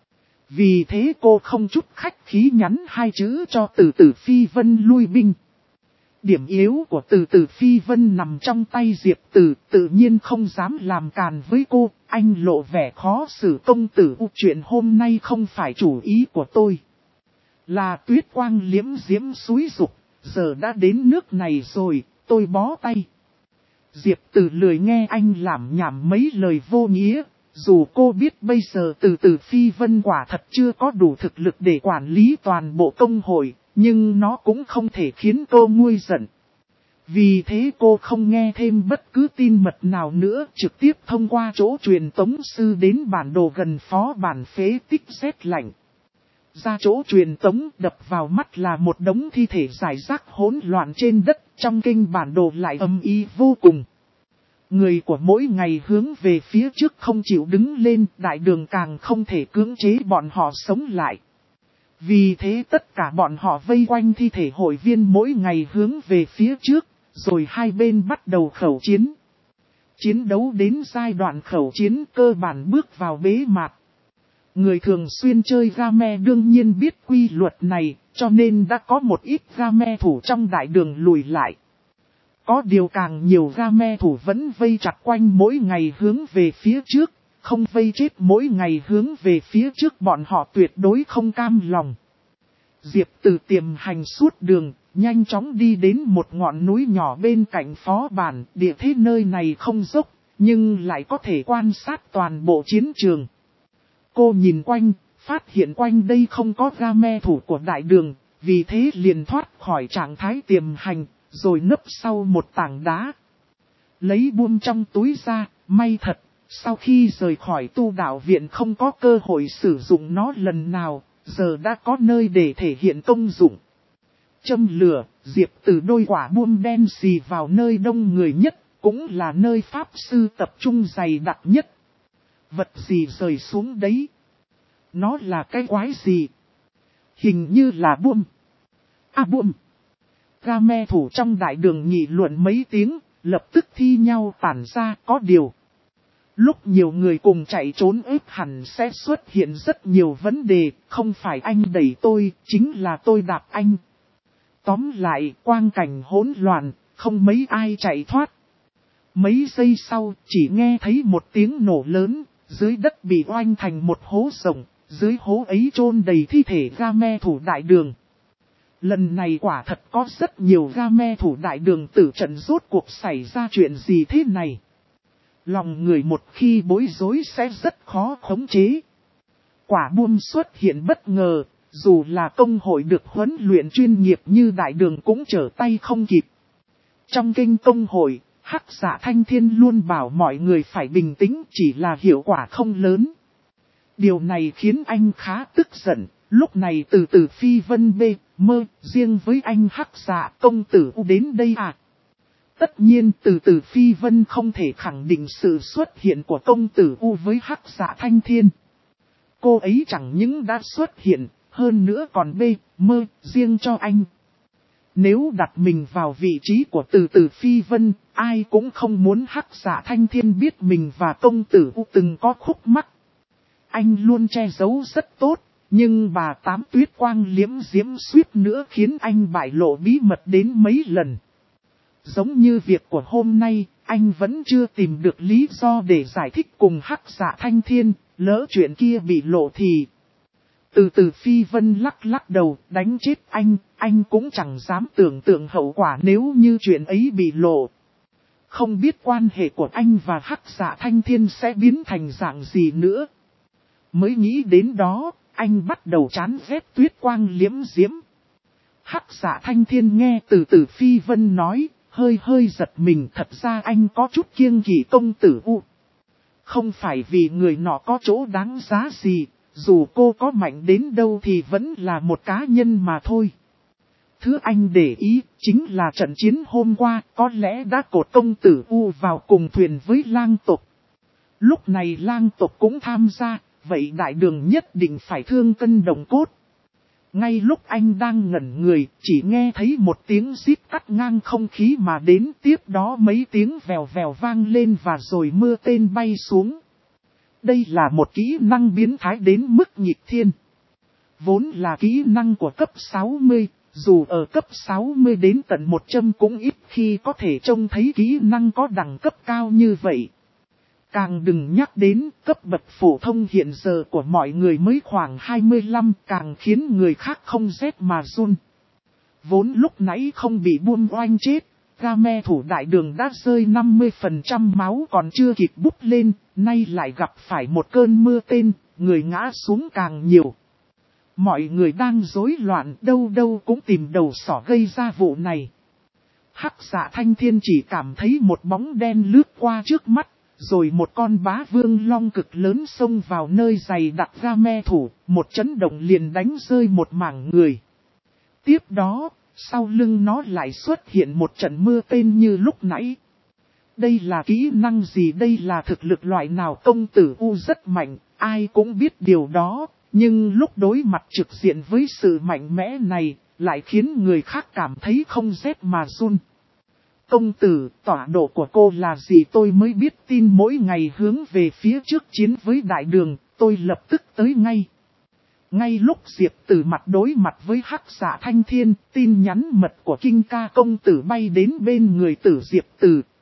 Vì thế cô không chút khách khí nhắn 2 chữ cho Từ Từ Phi Vân lui binh. Điểm yếu của Từ Từ Phi Vân nằm trong tay Diệp Từ, tự nhiên không dám làm càn với cô, anh lộ vẻ khó xử. Công tử, chuyện hôm nay không phải chủ ý của tôi. Là Tuyết Quang liếm diễm xúi dục, giờ đã đến nước này rồi, tôi bó tay. Diệp Từ lười nghe anh làm nhảm mấy lời vô nghĩa. Dù cô biết bây giờ Từ Từ Phi Vân quả thật chưa có đủ thực lực để quản lý toàn bộ công hội, nhưng nó cũng không thể khiến cô nguôi giận. Vì thế cô không nghe thêm bất cứ tin mật nào nữa, trực tiếp thông qua chỗ truyền tống sư đến bản đồ gần phó bản phế tích rét lạnh. Ra chỗ truyền tống, đập vào mắt là một đống thi thể rải rác hỗn loạn trên đất, trong kinh bản đồ lại âm ý vô cùng. Người của mỗi ngày hướng về phía trước không chịu đứng lên, đại đường càng không thể cưỡng chế bọn họ sống lại. Vì thế tất cả bọn họ vây quanh thi thể hội viên mỗi ngày hướng về phía trước, rồi hai bên bắt đầu khẩu chiến. Chiến đấu đến giai đoạn khẩu chiến cơ bản bước vào bế mạc. Người thường xuyên chơi game đương nhiên biết quy luật này, cho nên đã có một ít game thủ trong đại đường lùi lại. Có điều càng nhiều game thủ vẫn vây chặt quanh mỗi ngày hướng về phía trước, không vây chết mỗi ngày hướng về phía trước bọn họ tuyệt đối không cam lòng. Diệp Từ tiềm hành suốt đường, nhanh chóng đi đến một ngọn núi nhỏ bên cạnh phó bản, địa thế nơi này không dốc, nhưng lại có thể quan sát toàn bộ chiến trường. Cô nhìn quanh, phát hiện quanh đây không có game thủ của đại đường, vì thế liền thoát khỏi trạng thái tiềm hành, rồi nấp sau một tảng đá. Lấy buông trong túi ra, may thật, sau khi rời khỏi tu đạo viện không có cơ hội sử dụng nó lần nào, giờ đã có nơi để thể hiện công dụng. Châm lửa, Diệp Từ đôi quả buông đen xì vào nơi đông người nhất, cũng là nơi pháp sư tập trung dày đặc nhất. Vật gì rời xuống đấy? Nó là cái quái gì? Hình như là buông. Buông. Game thủ trong đại đường nghị luận mấy tiếng, lập tức thi nhau tản ra. Có điều. Lúc nhiều người cùng chạy trốn ếp hẳn sẽ xuất hiện rất nhiều vấn đề, không phải anh đẩy tôi, chính là tôi đạp anh. Tóm lại, quang cảnh hỗn loạn, không mấy ai chạy thoát. Mấy giây sau, chỉ nghe thấy một tiếng nổ lớn, dưới đất bị oanh thành một hố rộng, dưới hố ấy chôn đầy thi thể game thủ đại đường. Lần này quả thật có rất nhiều game thủ đại đường tử trận, rốt cuộc xảy ra chuyện gì thế này. Lòng người một khi bối rối sẽ rất khó khống chế. Quả buông xuất hiện bất ngờ, dù là công hội được huấn luyện chuyên nghiệp như đại đường cũng trở tay không kịp. Trong kênh công hội, Hắc Dạ Thanh Thiên luôn bảo mọi người phải bình tĩnh, chỉ là hiệu quả không lớn. Điều này khiến anh khá tức giận, lúc này từ từ phi vân bê, mơ, riêng với anh Hắc Dạ công tử U đến đây à. Tất nhiên từ từ phi vân không thể khẳng định sự xuất hiện của công tử U với Hắc Dạ Thanh Thiên. Cô ấy chẳng những đã xuất hiện, hơn nữa còn bê, mơ, riêng cho anh. Nếu đặt mình vào vị trí của từ từ phi vân, ai cũng không muốn Hắc Dạ Thanh Thiên biết mình và công tử U từng có khúc mắc. Anh luôn che giấu rất tốt, nhưng bà Tám Tuyết Quang liễm diễm suýt nữa khiến anh bại lộ bí mật đến mấy lần. Giống như việc của hôm nay, anh vẫn chưa tìm được lý do để giải thích cùng Hắc Dạ Thanh Thiên, lỡ chuyện kia bị lộ thì... Từ từ phi vân lắc lắc đầu, đánh chết anh cũng chẳng dám tưởng tượng hậu quả nếu như chuyện ấy bị lộ. Không biết quan hệ của anh và Hắc Dạ Thanh Thiên sẽ biến thành dạng gì nữa. Mới nghĩ đến đó, anh bắt đầu chán ghét Tuyết Quang liễm diễm. Hắc Dạ Thanh Thiên nghe từ từ phi vân nói, hơi giật mình, thật ra anh có chút kiêng kỵ công tử U. Không phải vì người nọ có chỗ đáng giá gì, dù cô có mạnh đến đâu thì vẫn là một cá nhân mà thôi. Thứ anh để ý chính là trận chiến hôm qua có lẽ đã cột công tử U vào cùng thuyền với lang tộc. Lúc này lang tộc cũng tham gia, vậy đại đường nhất định phải thương cân đồng cốt. Ngay lúc anh đang ngẩn người, chỉ nghe thấy một tiếng rít cắt ngang không khí mà đến, tiếp đó mấy tiếng vèo vèo vang lên và rồi mưa tên bay xuống. Đây là một kỹ năng biến thái đến mức nghịch thiên. Vốn là kỹ năng của cấp 60, dù ở cấp 60 đến tận 100 cũng ít khi có thể trông thấy kỹ năng có đẳng cấp cao như vậy. Càng đừng nhắc đến cấp bậc phổ thông hiện giờ của mọi người mới khoảng 25, càng khiến người khác không rét mà run. Vốn lúc nãy không bị buông oanh chết, game thủ đại đường đã rơi 50% máu còn chưa kịp búp lên, nay lại gặp phải một cơn mưa tên, người ngã xuống càng nhiều. Mọi người đang rối loạn, đâu đâu cũng tìm đầu sỏ gây ra vụ này. Hắc Dạ Thanh Thiên chỉ cảm thấy một bóng đen lướt qua trước mắt, rồi một con bá vương long cực lớn xông vào nơi giày đặt game thủ, một chấn động liền đánh rơi một mảng người. Tiếp đó, sau lưng nó lại xuất hiện một trận mưa tên như lúc nãy. Đây là kỹ năng gì, đây là thực lực loại nào? Công tử U rất mạnh, ai cũng biết điều đó, nhưng lúc đối mặt trực diện với sự mạnh mẽ này, lại khiến người khác cảm thấy không rét mà run. Công tử, tọa độ của cô là gì? Tôi mới biết tin mỗi ngày hướng về phía trước chiến với đại đường, tôi lập tức tới ngay. Ngay lúc Diệp Tử mặt đối mặt với Hắc Dạ Thanh Thiên, tin nhắn mật của Kinh Ca công tử bay đến bên người Tử Diệp Tử,